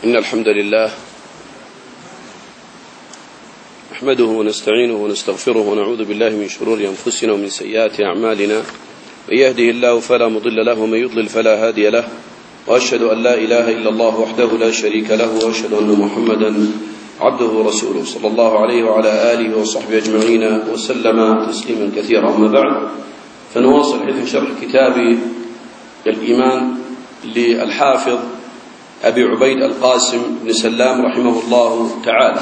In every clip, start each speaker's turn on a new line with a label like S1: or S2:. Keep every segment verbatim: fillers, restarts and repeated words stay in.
S1: إن الحمد لله نحمده ونستعينه ونستغفره ونعوذ بالله من شرور أنفسنا ومن سيئات أعمالنا. من يهده الله فلا مضل له ومن يضلل فلا هادي له، وأشهد أن لا إله إلا الله وحده لا شريك له، وأشهد أن محمدا عبده ورسوله صلى الله عليه وعلى آله وصحبه أجمعين وسلم تسليما كثيرا. أما بعد، فنواصل في شرح كتاب الإيمان للحافظ أبي عبيد القاسم بن سلام رحمه الله تعالى.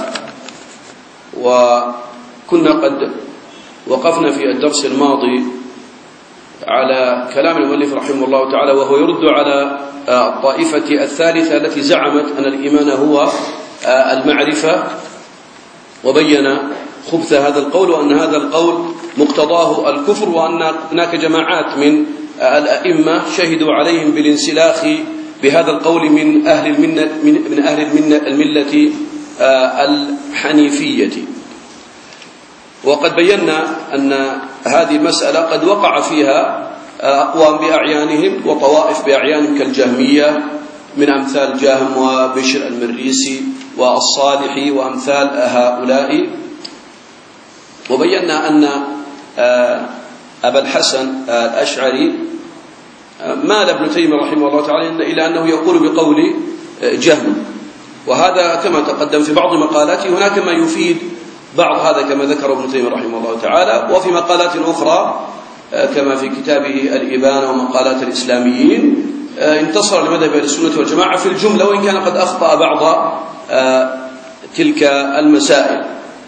S1: وكنا قد وقفنا في الدرس الماضي على كلام المؤلف رحمه الله تعالى، وهو يرد على الطائفة الثالثة التي زعمت أن الإيمان هو المعرفة، وبين خبث هذا القول وأن هذا القول مقتضاه الكفر، وأن هناك جماعات من الأئمة شهدوا عليهم بالانسلاخ بهذا القول من أهل المنة من أهل المنة الملة الحنيفية. وقد بينا أن هذه مسألة قد وقع فيها أقوام بأعيانهم وطوائف بأعيانهم كالجهمية من أمثال جهم وبشر المريسي والصالحي وأمثال هؤلاء. وبينا أن أبا الحسن الأشعري مال ابن تيمية رحمه الله تعالى إلى أنه يقول بقول جهم، وهذا كما تقدم في بعض مقالاته. هناك ما يفيد بعض هذا كما ذكر ابن تيمية رحمه الله تعالى، وفي مقالات أخرى كما في كتابه الإبانة ومقالات الإسلاميين انتصر لمذهب أهل السنة والجماعة في الجملة، وإن كان قد أخطأ بعض تلك المسائل.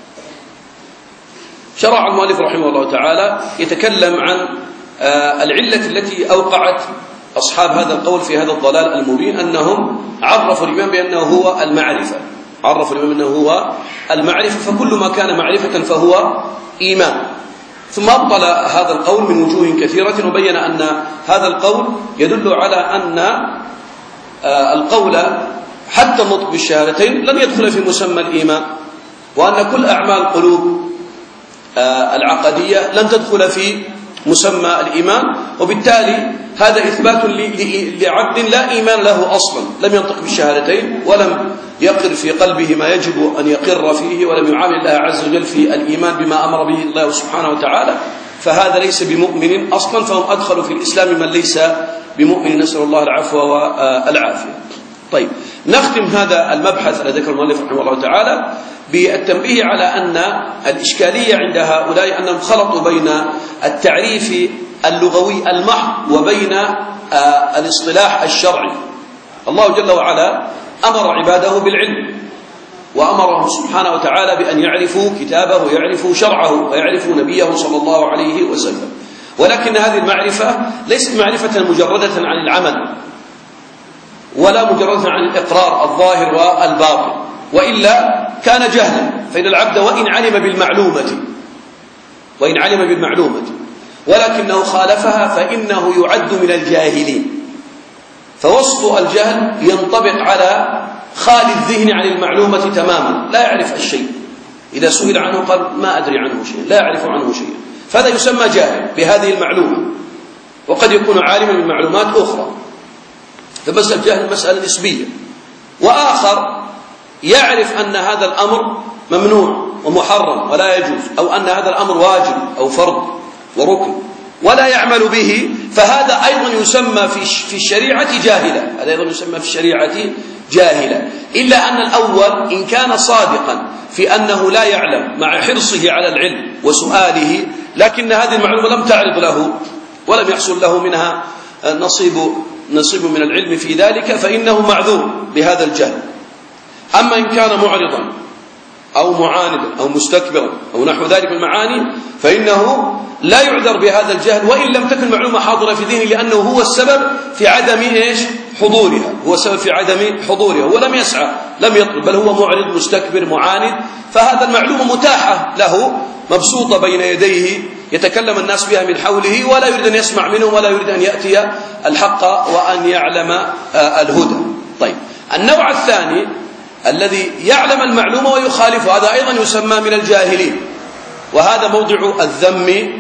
S1: شرع المؤلف رحمه الله تعالى يتكلم عن العلة التي أوقعت أصحاب هذا القول في هذا الضلال المبين، أنهم عرفوا الإيمان بأنه هو المعرفة عرفوا الإيمان بأنه هو المعرفة فكل ما كان معرفة فهو إيمان. ثم أبطل هذا القول من وجوه كثيرة، وبين أن هذا القول يدل على أن القول حتى النطق بالشهادتين لن يدخل في مسمى الإيمان، وأن كل أعمال القلوب العقدية لن تدخل في مسمى الإيمان. وبالتالي هذا إثبات لعبد لا إيمان له أصلا، لم ينطق بالشهادتين ولم يقر في قلبه ما يجب أن يقر فيه، ولم يعامل الله عز وجل في الإيمان بما أمر به الله سبحانه وتعالى، فهذا ليس بمؤمن أصلا، فهم أدخلوا في الإسلام من ليس بمؤمن، نسأل الله العفو والعافية. طيب، نختم هذا المبحث الذي ذكر المؤلف رحمه الله تعالى بالتنبيه على أن الإشكالية عند هؤلاء أنهم خلطوا بين التعريف اللغوي المحض وبين الاصطلاح الشرعي. الله جل وعلا أمر عباده بالعلم، وأمرهم سبحانه وتعالى بأن يعرفوا كتابه ويعرفوا شرعه ويعرفوا نبيه صلى الله عليه وسلم، ولكن هذه المعرفة ليست معرفة مجردة عن العمل ولا مجردة عن الإقرار الظاهر والباطن، وإلا كان جهلا. فإن العبد وإن علم بالمعلومة وإن علم بالمعلومة ولكنه خالفها فإنه يعد من الجاهلين. فوصف الجهل ينطبق على خالي الذهن عن المعلومة تماما، لا يعرف الشيء، إذا سئل عنه قال ما أدري عنه شيء، لا يعرف عنه شيء، فهذا يسمى جاهل بهذه المعلومة. وقد يكون عالما من معلومات أخرى، فمسألة الجهل مسألة نسبية. وآخر يعرف أن هذا الأمر ممنوع ومحرم ولا يجوز، أو أن هذا الأمر واجب أو فرض وركن ولا يعمل به، فهذا أيضا يسمى في الشريعة جاهلا، هذا أيضا يسمى في الشريعة جاهلا. إلا أن الأول إن كان صادقا في أنه لا يعلم مع حرصه على العلم وسؤاله، لكن هذه المعلومة لم تعرض له ولم يحصل له منها نصيب نصيب من العلم في ذلك، فإنه معذور بهذا الجهل. أما إن كان معرضا أو معاندا أو مستكبرا أو نحو ذلك من المعاني، فإنه لا يعذر بهذا الجهل، وإن لم تكن معلومة حاضرة في ذهنه، لأنه هو السبب في عدم إيش حضورها هو السبب في عدم حضورها هو لم يسعى لم يطلب، بل هو معرض مستكبر معاند. فهذا المعلومة متاحة له مبسوطة بين يديه، يتكلم الناس بها من حوله، ولا يريد أن يسمع منهم ولا يريد أن يأتي الحق وأن يعلم الهدى. طيب، النوع الثاني الذي يعلم المعلومة ويخالفه، هذا أيضا يسمى من الجاهلين، وهذا موضع الذم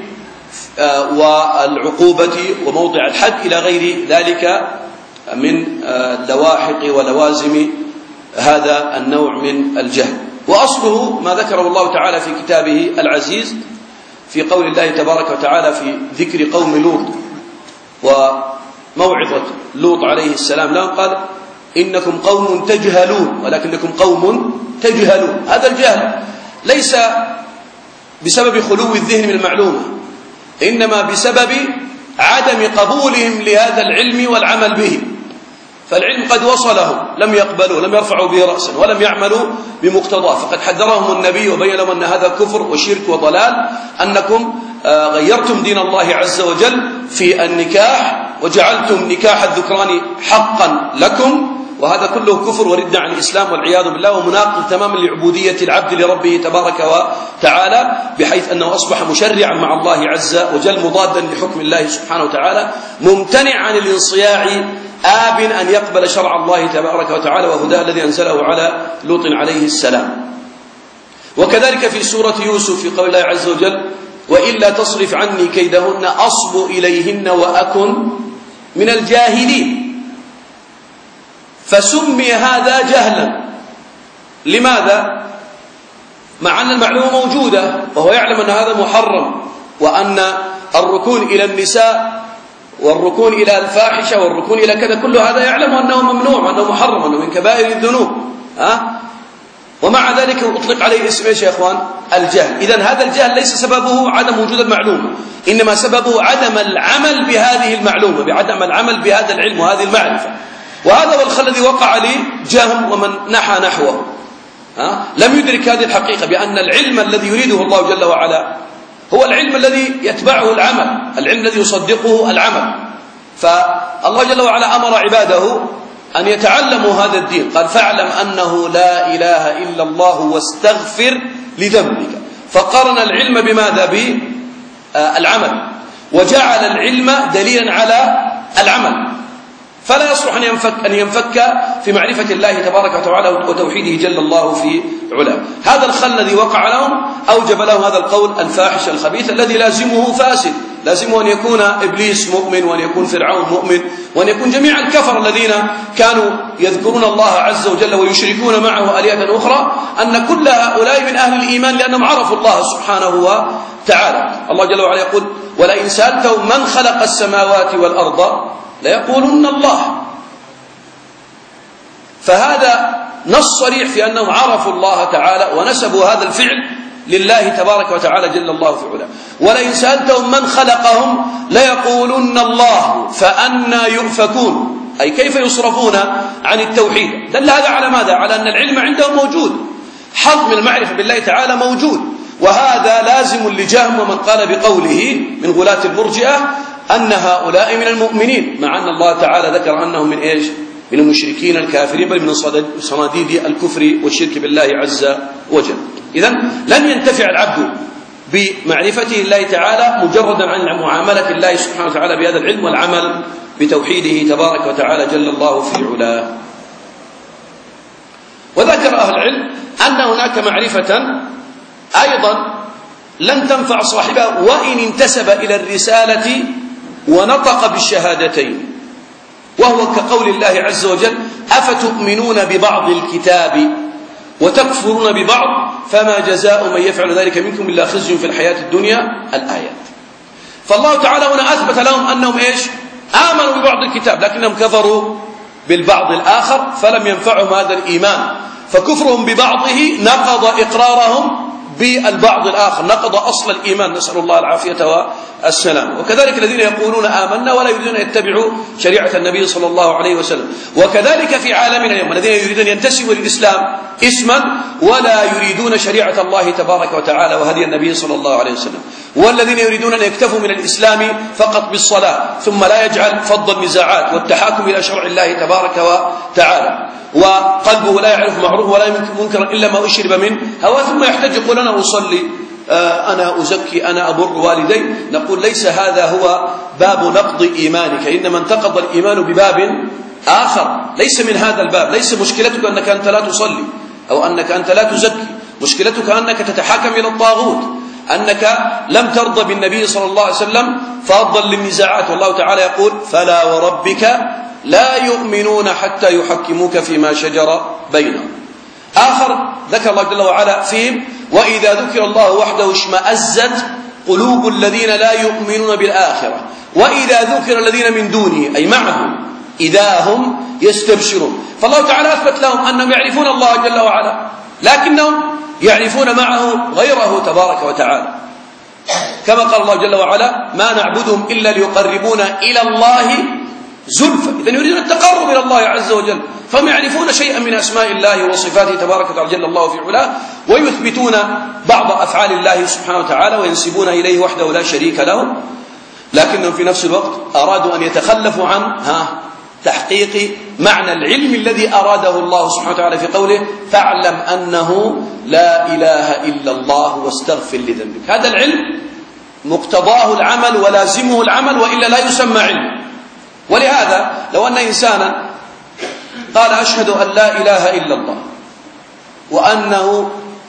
S1: والعقوبة وموضع الحد إلى غير ذلك من اللواحق ولوازم هذا النوع من الجهل. وأصله ما ذكره الله تعالى في كتابه العزيز في قول الله تبارك وتعالى في ذكر قوم لوط وموعظة لوط عليه السلام لهم، قال إنكم قوم تجهلون ولكنكم قوم تجهلون. هذا الجهل ليس بسبب خلو الذهن من المعلومة، إنما بسبب عدم قبولهم لهذا العلم والعمل به. فالعلم قد وصلهم لم يقبلوا، لم يرفعوا به رأسا ولم يعملوا بمقتضاه، فقد حذرهم النبي وبين لهم أن هذا كفر وشرك وضلال، أنكم غيرتم دين الله عز وجل في النكاح وجعلتم نكاح الذكران حقا لكم، وهذا كله كفر ورد عن الإسلام والعياذ بالله، ومناقض تماما لعبودية العبد لربه تبارك وتعالى، بحيث أنه أصبح مشرعا مع الله عز وجل مضادا لحكم الله سبحانه وتعالى، ممتنع عن الانصياع، آب أن يقبل شرع الله تبارك وتعالى وهداه الذي أنزله على لوط عليه السلام. وكذلك في سورة يوسف في قول الله عز وجل وإلا تصرف عني كيدهن أصب إليهن وأكن من الجاهلين. فسمي هذا جهلا. لماذا؟ مع أن المعلومة موجودة وهو يعلم أن هذا محرم، وأن الركون إلى النساء والركون إلى الفاحشة والركون إلى كذا كل هذا يعلم أنه ممنوع وأنه محرم وأنه من كبائر الذنوب، ها؟ ومع ذلك أطلق عليه اسم إيش يا إخوان؟ الجهل. إذن هذا الجهل ليس سببه عدم وجود المعلومة، إنما سببه عدم العمل بهذه المعلومة، بعدم العمل بهذا العلم وهذه المعرفة. وهذا هو الخلل الذي وقع لجهم ومن نحى نحوه، ها؟ لم يدرك هذه الحقيقة بأن العلم الذي يريده الله جل وعلا هو العلم الذي يتبعه العمل، العلم الذي يصدقه العمل. فالله جل وعلا أمر عباده أن يتعلموا هذا الدين، قال فاعلم أنه لا إله إلا الله واستغفر لذنبك، فقرن العلم بماذا؟ بالعمل، وجعل العلم دليلا على العمل. فلا يصلح أن ينفك, أن ينفك في معرفة الله تبارك وتعالى وتوحيده جل الله في علاه. هذا الخلل الذي وقع لهم أوجب لهم هذا القول الفاحش الخبيث الذي لازمه فاسد، لازمه أن يكون إبليس مؤمن، وأن يكون فرعون مؤمن، وأن يكون جميع الكفر الذين كانوا يذكرون الله عز وجل ويشركون معه آلهة أخرى، أن كل هؤلاء من أهل الإيمان لأنهم عرفوا الله سبحانه وتعالى. الله جل وعلا يقول ولئن سألتهم من خلق السماوات والأرض ليقولن الله. فهذا نص صريح في أنهم عرفوا الله تعالى ونسبوا هذا الفعل لله تبارك وتعالى جل الله في علاه. ولئن سألتهم من خلقهم ليقولن الله فأنى يؤفكون، أي كيف يصرفون عن التوحيد. دل هذا على ماذا؟ على أن العلم عندهم موجود، حظ من المعرفة بالله تعالى موجود. وهذا لازم لجهم ومن قال بقوله من غلاة المرجئة أن هؤلاء من المؤمنين، مع أن الله تعالى ذكر أنهم من إيش؟ من المشركين الكافرين، بل من صناديد الكفر والشرك بالله عز وجل. إذن لن ينتفع العبد بمعرفته الله تعالى مجردا عن معاملة الله سبحانه وتعالى بهذا العلم والعمل بتوحيده تبارك وتعالى جل الله في علاه. وذكر أهل العلم أن هناك معرفة أيضا لن تنفع صاحبها وإن انتسب إلى الرسالة ونطق بالشهادتين، وهو كقول الله عز وجل أفتؤمنون ببعض الكتاب وتكفرون ببعض فما جزاء من يفعل ذلك منكم إلا خزي في الحياة الدنيا الآيات. فالله تعالى هنا أثبت لهم أنهم إيش؟ آمنوا ببعض الكتاب لكنهم كفروا بالبعض الآخر فلم ينفعهم هذا الإيمان، فكفرهم ببعضه نقض إقرارهم بالبعض الآخر، نقض أصل الإيمان، نسأل الله العافية والسلام. وكذلك الذين يقولون آمنا ولا يريدون أن يتبعوا شريعة النبي صلى الله عليه وسلم. وكذلك في عالمنا اليوم الذين يريدون أن ينتسبوا للإسلام اسما ولا يريدون شريعة الله تبارك وتعالى وهدي النبي صلى الله عليه وسلم، والذين يريدون أن يكتفوا من الإسلام فقط بالصلاة ثم لا يجعل فض النزاعات والتحاكم إلى شرع الله تبارك وتعالى، وقلبه لا يعرف معروف ولا منكر إلا ما أشرب منه هوى، ثم يحتج يقول أنا أصلي، أنا أزكي، أنا أبر والدي. نقول ليس هذا هو باب نقض إيمانك، إنما انتقض الإيمان بباب آخر ليس من هذا الباب. ليس مشكلتك أنك أنت لا تصلي أو أنك أنت لا تزكي، مشكلتك أنك تتحاكم إلى الطاغوت، أنك لم ترضى بالنبي صلى الله عليه وسلم فأفضل للنزاعات. والله تعالى يقول فلا وربك لا يؤمنون حتى يحكموك فيما شجر بينهم. آخر ذكر الله جل وعلا فيهم: وإذا ذكر الله وحده اشمأزت قلوب الذين لا يؤمنون بالآخرة وإذا ذكر الذين من دونه أي معه إذا هم يستبشرون. فالله تعالى أثبت لهم أنهم يعرفون الله جل وعلا، لكنهم يعرفون معه غيره تبارك وتعالى، كما قال الله جل وعلا: ما نعبدهم إلا ليقربونا إلى الله زلفى. إذن يريدون التقرب إلى الله عز وجل، فهم يعرفون شيئا من أسماء الله وصفاته تبارك وتعالى جل الله في علاه، ويثبتون بعض أفعال الله سبحانه وتعالى وينسبون إليه وحده لا شريك له، لكنهم في نفس الوقت أرادوا أن يتخلفوا عن ها تحقيق معنى العلم الذي أراده الله سبحانه وتعالى في قوله: فاعلم أنه لا إله إلا الله واستغفر لذنبك. هذا العلم مقتضاه العمل ولازمه العمل، وإلا لا يسمى علم. ولهذا لو أن إنسانا قال: أشهد أن لا إله إلا الله وأنه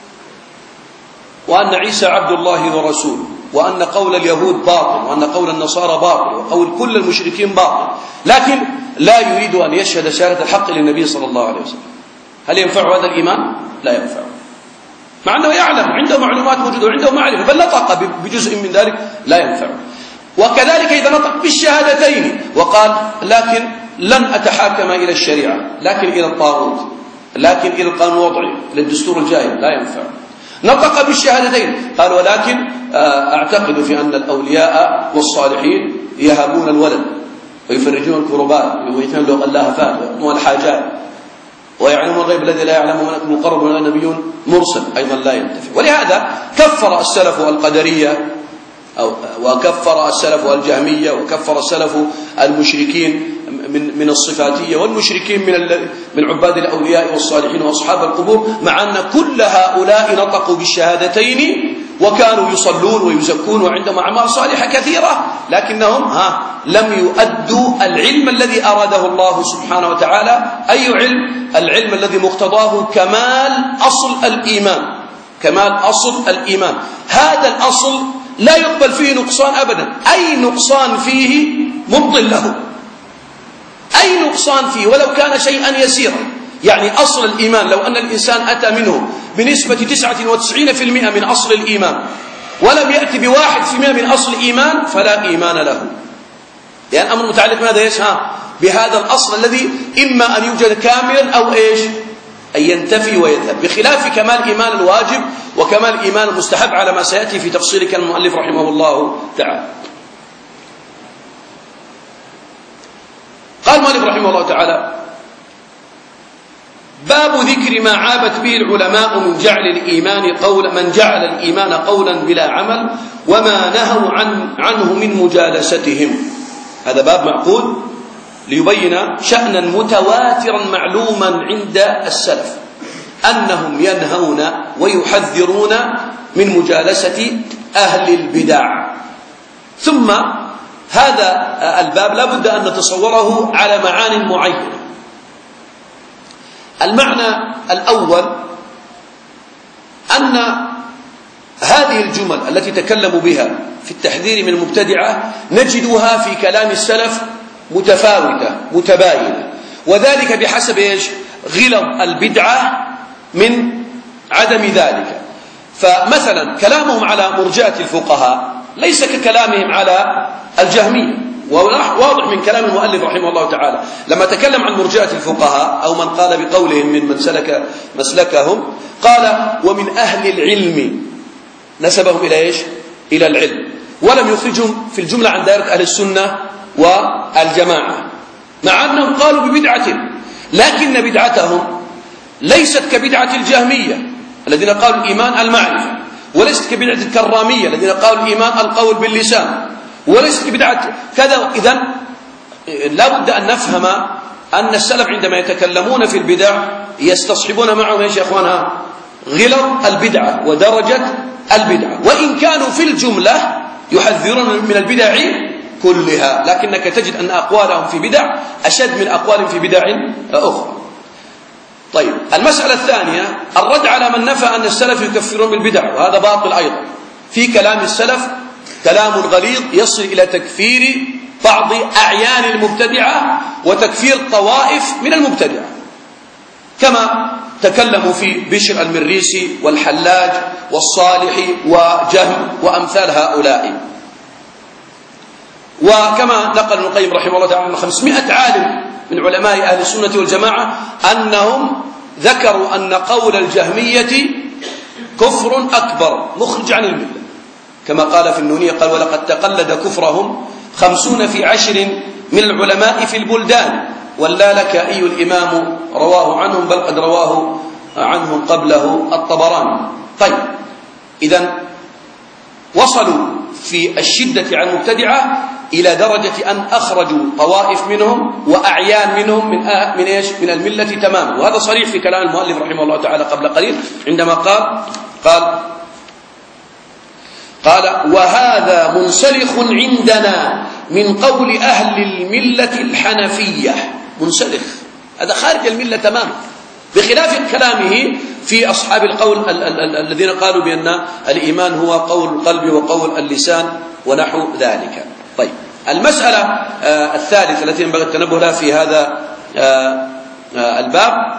S1: وأن عيسى عبد الله ورسوله، وأن قول اليهود باطل، وأن قول النصارى باطل، وقول كل المشركين باطل، لكن لا يريد أن يشهد شهادة الحق للنبي صلى الله عليه وسلم، هل ينفع هذا الإيمان؟ لا ينفع، مع أنه يعلم، عنده معلومات موجودة وعنده معرفة، بل نطق بجزء من ذلك، لا ينفع. وكذلك إذا نطق بالشهادتين وقال: لكن لن أتحاكم إلى الشريعة، لكن إلى الطاغوت، لكن إلى القانون الوضعي، إلى الدستور الجاهل، لا ينفع. نطق بالشهادتين قال: ولكن أعتقد في أن الأولياء والصالحين يهبون الولد ويفرجون الكربات ويتنلوا اللهفات ويقضون الحاجات ويعلمون الغيب الذي لا يعلمه ملك مقرب ولا نبي مرسل، أيضا لا ينتفع. ولهذا كفر السلف القدرية أو وكفر السلف الجهمية، وكفر السلف المشركين من من الصفاتية والمشركين من من عباد الأولياء والصالحين وأصحاب القبور، مع أن كل هؤلاء نطقوا بالشهادتين وكانوا يصلون ويزكون وعندهم أعمال صالحة كثيرة، لكنهم ها لم يؤدوا العلم الذي أراده الله سبحانه وتعالى. أي علم؟ العلم الذي مقتضاه كمال أصل الإيمان، كمال أصل الإيمان. هذا الأصل لا يقبل فيه نقصان أبدا، أي نقصان فيه مبطل له، أي نقصان فيه ولو كان شيئا يسيرا. يعني أصل الإيمان لو أن الإنسان أتى منه بنسبة تسعة وتسعين بالمئة من أصل الإيمان ولم يأتي بواحد في المئة من أصل الإيمان فلا إيمان له، يعني أمر متعلق بهذا إيش؟ ها بهذا الأصل الذي إما أن يوجد كاملا أو إيش أن ينتفي ويذهب، بخلاف كمال إيمان الواجب وكمال إيمان المستحب على ما سيأتي في تفصيل كلام المؤلف رحمه الله تعالى. قال المؤلف رحمه الله تعالى: باب ذكر ما عابت به العلماء من جعل الإيمان قول من جعل الإيمان قولا بلا عمل وما نهوا عن عنه من مجالستهم. هذا باب معقول ليبين شأنا متواترا معلوما عند السلف أنهم ينهون ويحذرون من مجالسة أهل البدع. ثم هذا الباب لا بد أن نتصوره على معان معينة. المعنى الأول أن هذه الجمل التي تكلموا بها في التحذير من المبتدعة نجدها في كلام السلف متفاوتة متباينة، وذلك بحسب إيش؟ غلظ البدعة من عدم ذلك. فمثلا كلامهم على مرجئة الفقهاء ليس ككلامهم على الجهمية، واضح من كلام المؤلف رحمه الله تعالى لما تكلم عن مرجئة الفقهاء أو من قال بقولهم من من سلك مسلكهم قال: ومن أهل العلم، نسبهم إلى إيش؟ إلى العلم، ولم يخرجهم في الجملة عن دائرة أهل السنة والجماعة، مع أنهم قالوا ببدعة، لكن بدعتهم ليست كبدعة الجهمية الذين قالوا الإيمان المعرفة، وليست كبدعة الكرامية الذين قالوا الإيمان القول باللسان، وليست كبدعة كذا. إذن لا بد أن نفهم أن السلف عندما يتكلمون في البدع يستصحبون معهم إيش يا أخوانها؟ غلظ البدعة ودرجة البدعة، وإن كانوا في الجملة يحذرون من البدع كلها، لكنك تجد أن أقوالهم في بدع أشد من أقوالهم في بدع أخرى. طيب، المسألة الثانية الرد على من نفى أن السلف يكفرون بالبدع، وهذا باطل أيضا. في كلام السلف كلام غليظ يصل إلى تكفير بعض أعيان المبتدعة وتكفير طوائف من المبتدعة، كما تكلموا في بشر المريسي والحلاج والصالحي وجهم وأمثال هؤلاء. وكما نقل ابن القيم رحمه الله تعالى خمسمائة عالم من علماء أهل السنة والجماعة أنهم ذكروا أن قول الجهمية كفر أكبر مخرج عن الملة، كما قال في النونية قال: ولقد تقلد كفرهم خمسون في عشر من العلماء في البلدان، واللالكائي الإمام رواه عنهم، بل قد رواه عنهم قبله الطبراني. طيب، إذن وصلوا في الشدة عن المبتدعة إلى درجة أن أخرجوا طوائف منهم وأعيان منهم من من إيش؟ من الملة تماما. وهذا صريح في كلام المؤلف رحمه الله تعالى قبل قليل عندما قال قال قال: وهذا منسلخ عندنا من قول أهل الملة الحنفية. منسلخ، هذا خارج الملة تماما، بخلاف كلامه في أصحاب القول الذين قالوا بأن الإيمان هو قول القلب وقول اللسان ونحو ذلك. طيب، المسألة الثالثة التي ينبغي التنبه لها في هذا الباب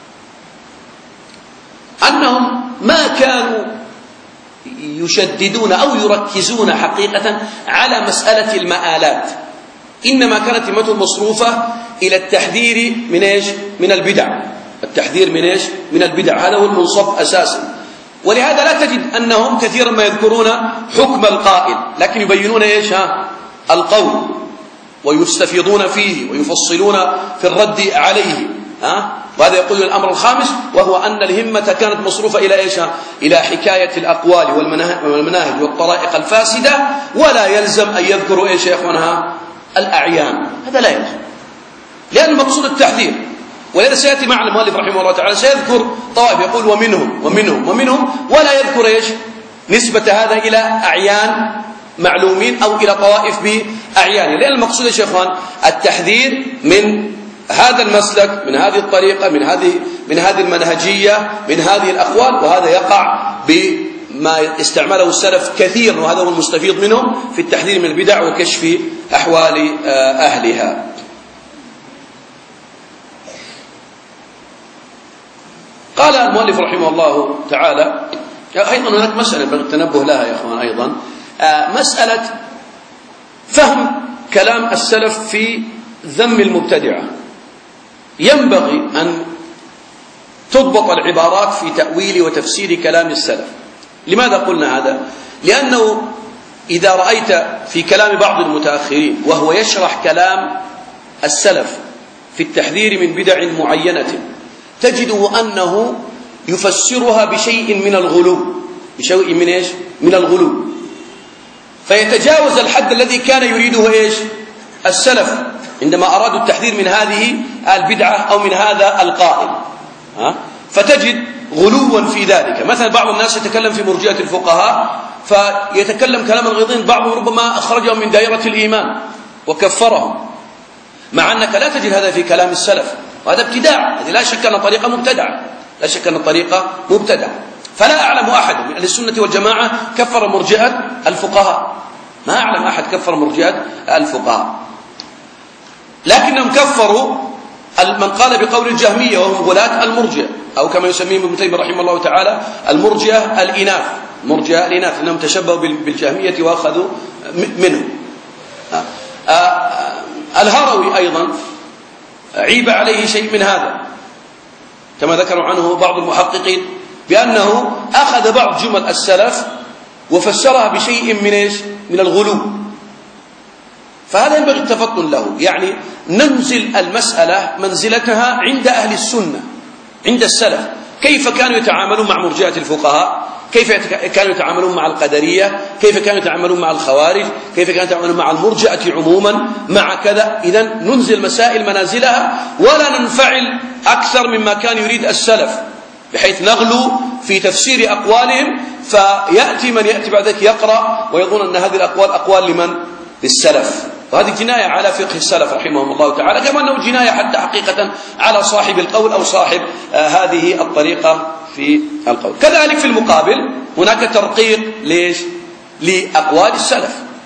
S1: أنهم ما كانوا يشددون أو يركزون حقيقة على مسألة المآلات، إنما كانت همتهم مصروفة إلى التحذير من إيش؟ من البدع. التحذير من إيش؟ من البدع، هذا هو المنصب أساسا. ولهذا لا تجد أنهم كثيرا ما يذكرون حكم القائل، لكن يبينون إيش؟ ها؟ القول، ويستفيضون فيه ويفصلون في الرد عليه. ها؟ وهذا يقول الأمر الخامس، وهو أن الهمة كانت مصروفة إلى إيش؟ إلى حكاية الأقوال والمناهج والطرائق الفاسدة، ولا يلزم أن يذكروا إيش يا إخوانها؟ الأعيان، هذا لا يلزم، لأن المقصود التحذير. ولذا سيأتي معنا المؤلف رحمه الله تعالى سيذكر طوائف يقول ومنهم ومنهم ومنهم، ولا يذكر إيش؟ نسبة هذا إلى أعيان معلومين أو إلى طوائف بأعيان، لأن المقصود يا شيخوان التحذير من هذا المسلك، من هذه الطريقة، من هذه من هذه المنهجية، من هذه الأقوال. وهذا يقع بما استعمله السلف كثيرا، وهذا هو المستفيض منهم في التحذير من البدع وكشف أحوال أهلها. قال المؤلف رحمه الله تعالى أيضا هناك مسألة ينبغي التنبه لها يا أخوان، أيضا مسألة فهم كلام السلف في ذم المبتدعة. ينبغي أن تضبط العبارات في تأويل وتفسير كلام السلف. لماذا قلنا هذا؟ لأنه إذا رأيت في كلام بعض المتأخرين وهو يشرح كلام السلف في التحذير من بدع معينة، تجده أنه يفسرها بشيء من الغلو، بشيء من إيش؟ من الغلو، فيتجاوز الحد الذي كان يريده إيش؟ السلف عندما أرادوا التحذير من هذه البدعة أو من هذا القائل. ها؟ فتجد غلوا في ذلك. مثلا بعض الناس يتكلم في مرجئة الفقهاء فيتكلم كلام الغيظين، بعضهم ربما أخرجهم من دائرة الإيمان وكفرهم، مع أنك لا تجد هذا في كلام السلف، وهذا ابتداع. هذه لا شك أن طريقة مبتدعة، لا شك أن الطريقة مبتدعة. فلا أعلم أحد من أهل السنة والجماعة كفر مرجئة الفقهاء، ما أعلم أحد كفر مرجئة الفقهاء، لكنهم كفروا من قال بقول الجهمية وهم غلاة المرجئة، أو كما يسميهم ابن تيمية رحمه الله تعالى المرجئة الإناث، مرجئة الإناث، أنهم تشبهوا بالجهمية وأخذوا منهم. الهروي أيضا عيب عليه شيء من هذا، كما ذكروا عنه بعض المحققين بأنه أخذ بعض جمل السلف وفسرها بشيء من إيش؟ من الغلو. فهذا ينبغي التفطن له، يعني ننزل المسألة منزلتها عند أهل السنة، عند السلف، كيف كانوا يتعاملون مع مرجئة الفقهاء، كيف كانوا يتعاملون مع القدرية، كيف كانوا يتعاملون مع الخوارج، كيف كانوا يتعاملون مع المرجئة عموما، مع كذا. إذن ننزل مسائل منازلها ولا ننفعل أكثر مما كان يريد السلف، بحيث نغلو في تفسير أقوالهم، فيأتي من يأتي بعد ذلك يقرأ ويظن أن هذه الأقوال أقوال لمن؟ للسلف. وهذه جناية على فقه السلف رحمهم الله تعالى، كما أنه جناية حتى حقيقة على صاحب القول أو صاحب آه هذه الطريقة في القول. كذلك في المقابل هناك ترقيق ليش؟ لأقوال السلف،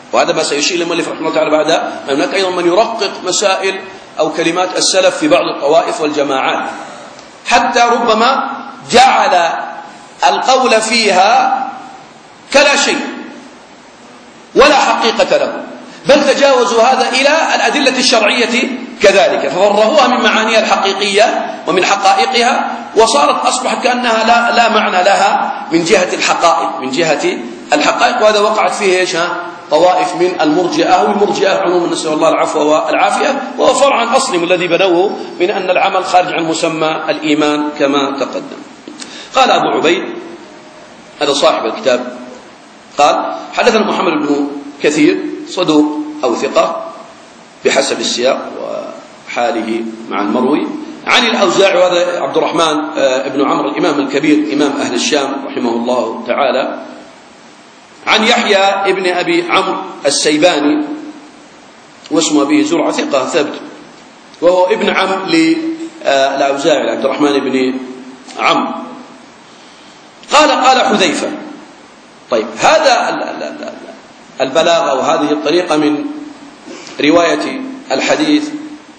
S1: وهذا ما سيشير المؤلف رحمه الله تعالى بعد. هناك أيضا من يرقق مسائل أو كلمات السلف في بعض الطوائف والجماعات، حتى ربما جعل القول فيها كلا شيء ولا حقيقة له، بل تجاوزوا هذا إلى الأدلة الشرعية كذلك، ففرغوها من معانيها الحقيقية ومن حقائقها، وصارت أصبحت كأنها لا, لا معنى لها من جهة الحقائق من جهة الحقائق وهذا وقعت فيه إيش طوائف من المرجئة، والمرجئة عموما نسأل الله العفو والعافية، وهو فرع عن أصلهم الذي بنوه من أن العمل خارج عن مسمى الإيمان كما تقدم. قال أبو عبيد هذا صاحب الكتاب قال حدثنا محمد بن كثير صدوق أو ثقة بحسب السياق وحاله مع المروي، عن الأوزاعي وهذا عبد الرحمن بن عمرو الإمام الكبير إمام أهل الشام رحمه الله تعالى، عن يحيى ابن أبي عمرو السيباني واسمه أبيه زرعة ثقة ثبت، وهو ابن عم للأوزاعي عبد الرحمن بن عمرو. قال قال حذيفة. طيب هذا البلاغة وهذه الطريقة من رواية الحديث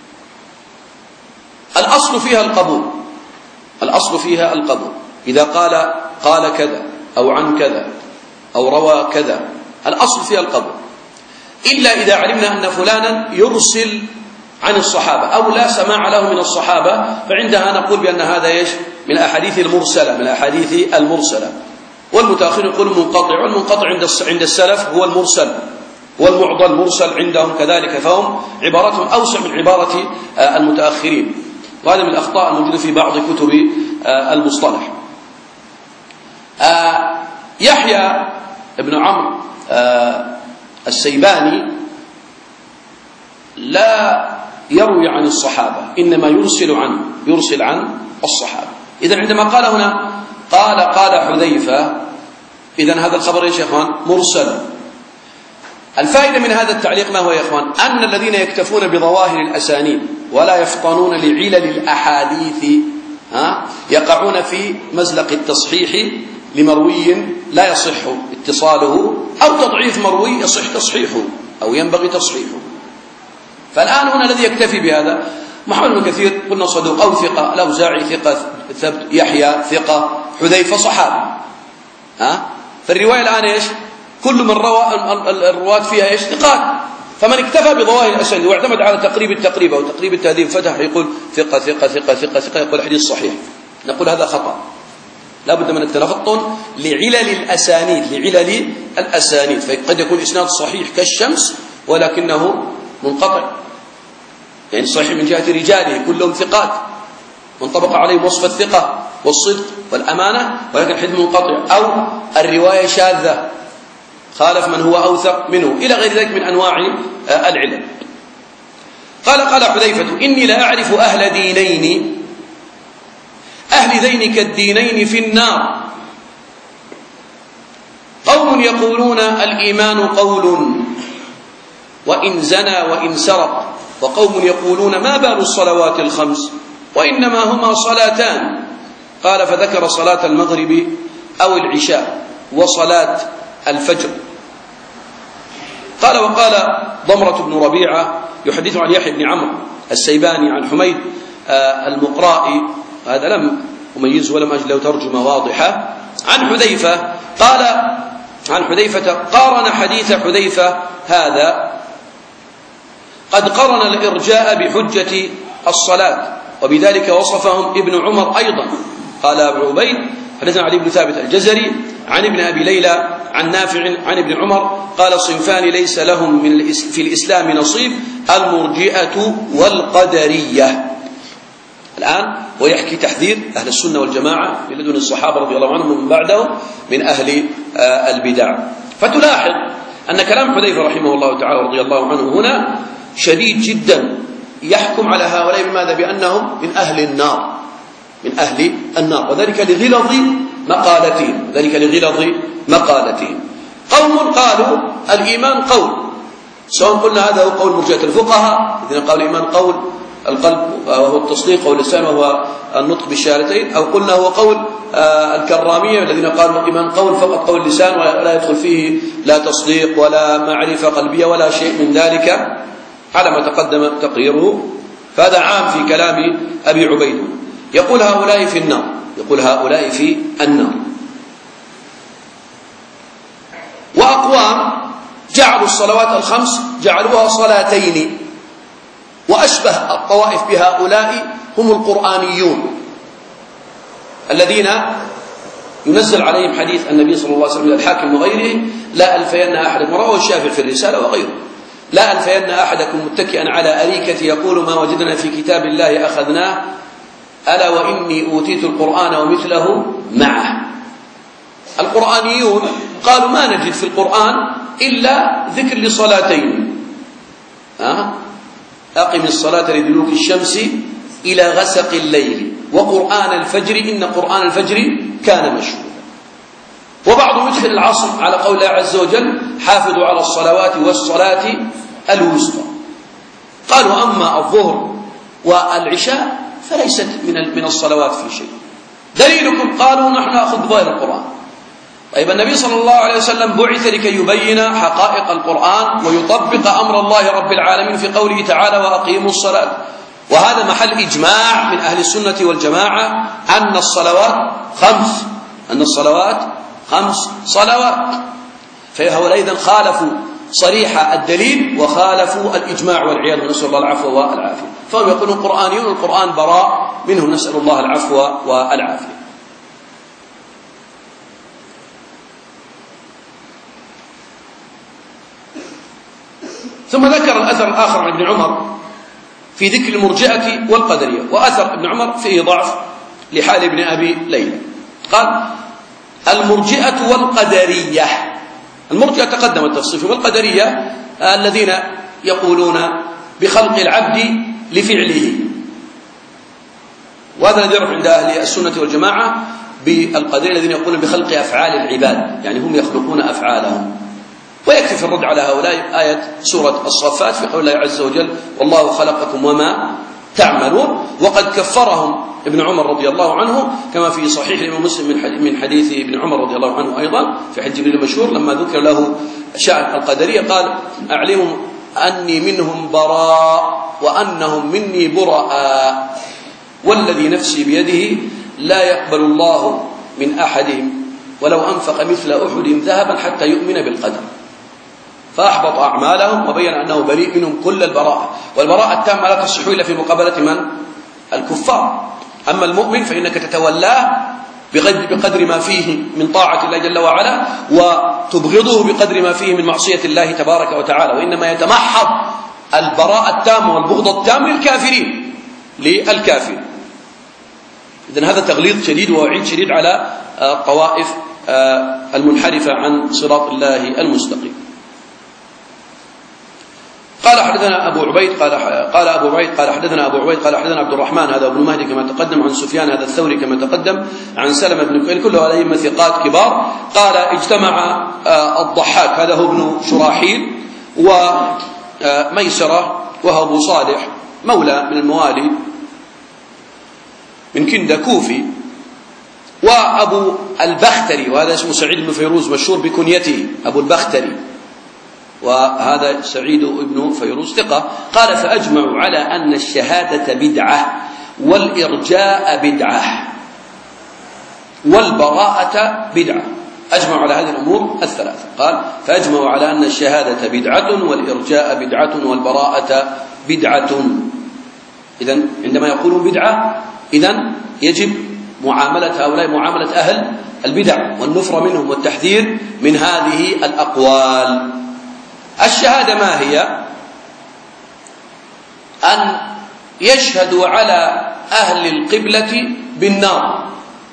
S1: الأصل فيها القبول، الأصل فيها القبول إذا قال قال كذا أو عن كذا أو روى كذا الأصل فيها القبول، إلا إذا علمنا أن فلانا يرسل عن الصحابة أو لا سماع له من الصحابة، فعندها نقول بأن هذا إيش من الأحاديث المرسلة من الأحاديث المرسلة. والمتأخرين يقولون منقطع، والمنقطع عند عند السلف هو المرسل، والمعضل مرسل عندهم كذلك، فهم عبارتهم أوسع من عبارة المتأخرين، وهذا من الأخطاء الموجودة في بعض كتب المصطلح. يحيى ابن عمرو السيباني لا يروي عن الصحابة، إنما يرسل عنه يرسل عن الصحابة. إذن عندما قال هنا قال قال حذيفة، إذن هذا الخبر يا إخوان مرسل. الفائدة من هذا التعليق ما هو يا إخوان؟ أن الذين يكتفون بظواهر الأسانيد ولا يفطنون لعلل الأحاديث ها يقعون في مزلق التصحيح لمروي لا يصح اتصاله، أو تضعيف مروي يصح تصحيحه أو ينبغي تصحيحه. فالآن هنا الذي يكتفي بهذا محمد بن كثير قلنا صدوق أو ثقة، الأوزاعي ثقة ثبت، يحيى ثقة، حذيفة صحابي، ها فالرواية الآن إيش؟ كل من روى الرواة فيها إيش؟ ثقات. فمن اكتفى بظواهر الأسانيد واعتمد على تقريب التقريب أو تقريب التهذيب فتح يقول ثقة ثقة ثقة ثقة ثقة يقول حديث صحيح، نقول هذا خطأ، لا بد من التفطن لعلل الأسانيد لعلل الأسانيد فقد يكون إسناد صحيح كالشمس ولكنه منقطع، يعني صحيح من جهة رجاله كلهم ثقات وانطبق عليهم وصف الثقة والصدق والأمانة، ولكن حديث منقطع، أو الرواية شاذة خالف من هو أوثق منه، إلى غير ذلك من أنواع العلل. قال قال حذيفة إني لا أعرف أهل دينين أهل ذينك الدينين في النار، قوم يقولون الإيمان قول وإن زنى وإن سرق، وقوم يقولون ما بال الصلوات الخمس وإنما هما صلاتان. قال فذكر صلاة المغرب أو العشاء وصلاة الفجر. قال وقال ضمرة بن ربيعة يحدث عن يحيى بن عمرو السيباني عن حميد المقرائي، هذا لم أميزه ولم أجد له ترجمة واضحة، عن حذيفة قال عن حذيفة قارن حديث حذيفة هذا قد قرن الإرجاء بحجة الصلاة، وبذلك وصفهم ابن عمر أيضا. قال أبو عبيد حدثنا علي بن ثابت الجزري عن ابن أبي ليلى عن نافع عن ابن عمر قال صنفان ليس لهم من في الإسلام نصيب، المرجئة والقدرية. الآن ويحكي تحذير أهل السنة والجماعة من لدن الصحابة رضي الله عنهم ومن بعدهم من أهل البدع. فتلاحظ أن كلام حذيفة رحمه الله تعالى رضي الله عنه هنا شديد جدا، يحكم على هؤلاء بماذا؟ بأنهم من أهل النار من أهل النار، وذلك لغلظ مقالتهم ذلك لغلظ مقالتهم. قوم قالوا الإيمان قول، سواء قلنا هذا هو قول مرجئة الفقهاء الذين قالوا الإيمان قول القلب وهو التصديق واللسان وهو النطق بالشهادتين، أو قلنا هو قول الكرامية الذين قالوا الإيمان قول فقط، قول اللسان ولا يدخل فيه لا تصديق ولا معرفة قلبية ولا شيء من ذلك على ما تقدم تقريره. فهذا عام في كلام أبي عبيد. يقول هؤلاء في النار، يقول هؤلاء في النار. وأقوام جعلوا الصلوات الخمس جعلوها صلاتين، وأشبه الطوائف بهؤلاء هم القرآنيون الذين ينزل عليهم حديث النبي صلى الله عليه وسلم الحاكم وغيره: لا ألفين أحدكم، رواه الشافعي في الرسالة وغيره: لا ألفين أحدكم متكئا على أريكة يقول ما وجدنا في كتاب الله أخذناه، ألا وإني أوتيت القرآن ومثله معه. القرآنيون قالوا ما نجد في القرآن إلا ذكر لصلاتين: أه؟ أقم الصلاة لدلوك الشمس إلى غسق الليل وقرآن الفجر إن قرآن الفجر كان مشهودا. وبعضهم يدخل العصر على قول الله عز وجل: حافظوا على الصلوات والصلاة الوسطى. قالوا أما الظهر والعشاء فليست من من الصلوات في شيء. دليلكم؟ قالوا نحن نأخذ بظاهر القرآن. طيب النبي صلى الله عليه وسلم بعث لكي يبين حقائق القرآن ويطبق أمر الله رب العالمين في قوله تعالى: وأقيموا الصلاة. وهذا محل إجماع من أهل السنة والجماعة أن الصلوات خمس، أن الصلوات خمس صلوات. فهؤلاء إذن خالفوا صريح الدليل وخالفوا الإجماع والعياذ بالله، نسأل الله العفو والعافية. فهم يقولون قرآنيون، القرآن براء منه، نسأل الله العفو والعافية. ثم ذكر الأثر الآخر عن ابن عمر في ذكر المرجئة والقدرية. وأثر ابن عمر فيه ضعف لحال ابن أبي ليلى. قال: المرجئة والقدرية. المرجئة تقدم التفصيل، والقدرية الذين يقولون بخلق العبد لفعله. وهذا الذي يعرف عند أهل السنة والجماعة بالقدرية الذين يقولون بخلق أفعال العباد، يعني هم يخلقون أفعالهم. ويكفي في الرد على هؤلاء آية سورة الصفات في قول الله عز وجل: والله خلقكم وما تعملون. وقد كفرهم ابن عمر رضي الله عنه كما في صحيح الإمام مسلم من حديث ابن عمر رضي الله عنه أيضا في حديث جبريل المشهور لما ذكر له شأن القدرية قال: أعلمهم أني منهم براء وأنهم مني براء والذي نفسي بيده لا يقبل الله من أحدهم ولو أنفق مثل أحد ذهبا حتى يؤمن بالقدر. فأحبط أعمالهم وبين أنه بريء منهم كل البراءة. والبراءة التامة لا تصح إلا في مقابلة من؟ الكفار. أما المؤمن فإنك تتولاه بقدر ما فيه من طاعة الله جل وعلا، وتبغضه بقدر ما فيه من معصية الله تبارك وتعالى. وإنما يتمحض البراءة التامة والبغض التام للكافرين للكافرين. إذن هذا تغليظ شديد ووعيد شديد على الطوائف المنحرفة عن صراط الله المستقيم. قال حدثنا أبو عبيد قال قال أبو عبيد قال حدثنا أبو عبيد قال حدثنا عبد الرحمن هذا ابن مهدي كما تقدم، عن سفيان هذا الثوري كما تقدم، عن سلمة بن كهيل، كلها أئمة ثقات كبار. قال: اجتمع الضحاك هذا هو ابن شراحيل وميسرة وهو أبو صالح مولى من الموالي من كندة كوفي، وأبو البختري وهذا اسمه سعيد بن فيروز مشهور بكنيته أبو البختري، وهذا سعيد بن فيروز ثقة. قال: فأجمعوا على أن الشهادة بدعة والإرجاء بدعة والبراءة بدعة. أجمعوا على هذه الأمور الثلاثة. قال: فأجمعوا على أن الشهادة بدعة والإرجاء بدعة والبراءة بدعة. إذن عندما يقولون بدعة إذن يجب معاملة هؤلاء معاملة أهل البدع والنفر منهم والتحذير من هذه الأقوال. الشهادة ما هي؟ أن يشهدوا على أهل القبلة بالنار.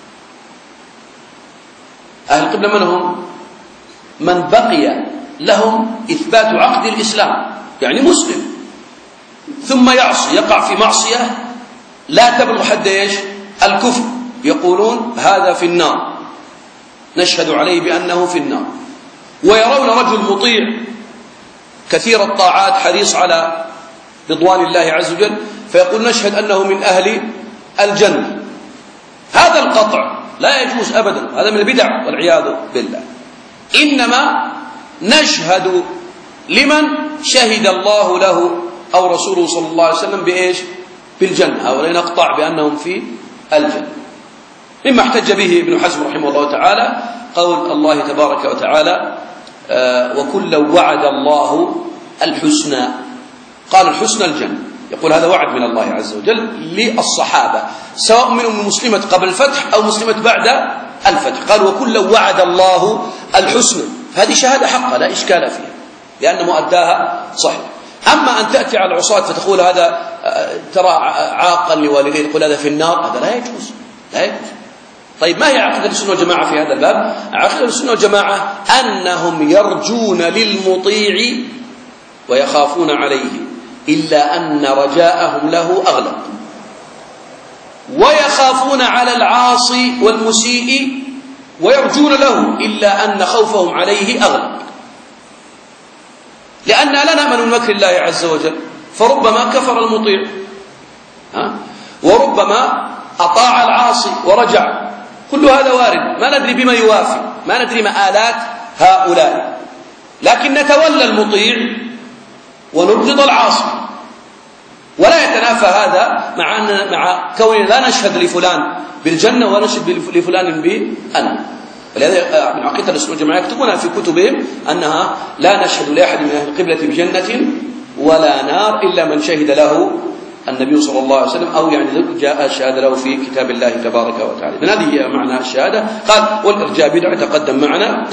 S1: أهل القبلة من هم؟ من بقي لهم إثبات عقد الإسلام، يعني مسلم ثم يعصي يقع في معصية لا تبلغ حد إيش؟ الكفر، يقولون هذا في النار، نشهد عليه بأنه في النار. ويرون رجل مطيع كثير الطاعات حريص على رضوان الله عز وجل فيقول نشهد أنه من أهل الجنة. هذا القطع لا يجوز أبدا، هذا من البدع والعياذ بالله. إنما نشهد لمن شهد الله له أو رسوله صلى الله عليه وسلم بإيش؟ بالجنة، هؤلاء نقطع بأنهم في الجنة. مما احتج به ابن حزم رحمه الله تعالى قول الله تبارك وتعالى آه وكلا وعد الله الحسنى، قال الحسنى الجنة، يقول هذا وعد من الله عز وجل للصحابة سواء منهم مسلمة قبل الفتح أو مسلمة بعد الفتح، قال وكلا وعد الله الحسنى، فهذه شهادة حقة لا إشكال فيها لأن مؤداها صحيح. أما أن تأتي على العصاة فتقول هذا ترى عاقا لوالديه تقول هذا في النار، هذا لا يجوز لا يجوز. طيب ما هي عقيدة السنة والجماعة في هذا الباب؟ عقيدة السنة والجماعة أنهم يرجون للمطيع ويخافون عليه إلا أن رجاءهم له أغلب، ويخافون على العاصي والمسيء ويرجون له إلا أن خوفهم عليه أغلب، لأننا لا نأمن من مكر الله عز وجل، فربما كفر المطيع ها؟ وربما أطاع العاصي ورجع، كل هذا وارد، ما ندري بما يوافي، ما ندري مآلات هؤلاء، لكن نتولى المطيع ونبغض العاصي، ولا يتنافى هذا مع أن مع كوننا لا نشهد لفلان بالجنة ونشهد لفلان بالنار. ولهذا من عقيدة السنة والجماعة يكتبونها في كتبهم أنها لا نشهد لأحد من أهل القبلة بجنة ولا نار إلا من شهد له النبي صلى الله عليه وسلم أو يعني جاء الشهادة له في كتاب الله تبارك وتعالى. من هذه هي معنى الشهادة. قال والإرجاء بدعة تقدم معنا،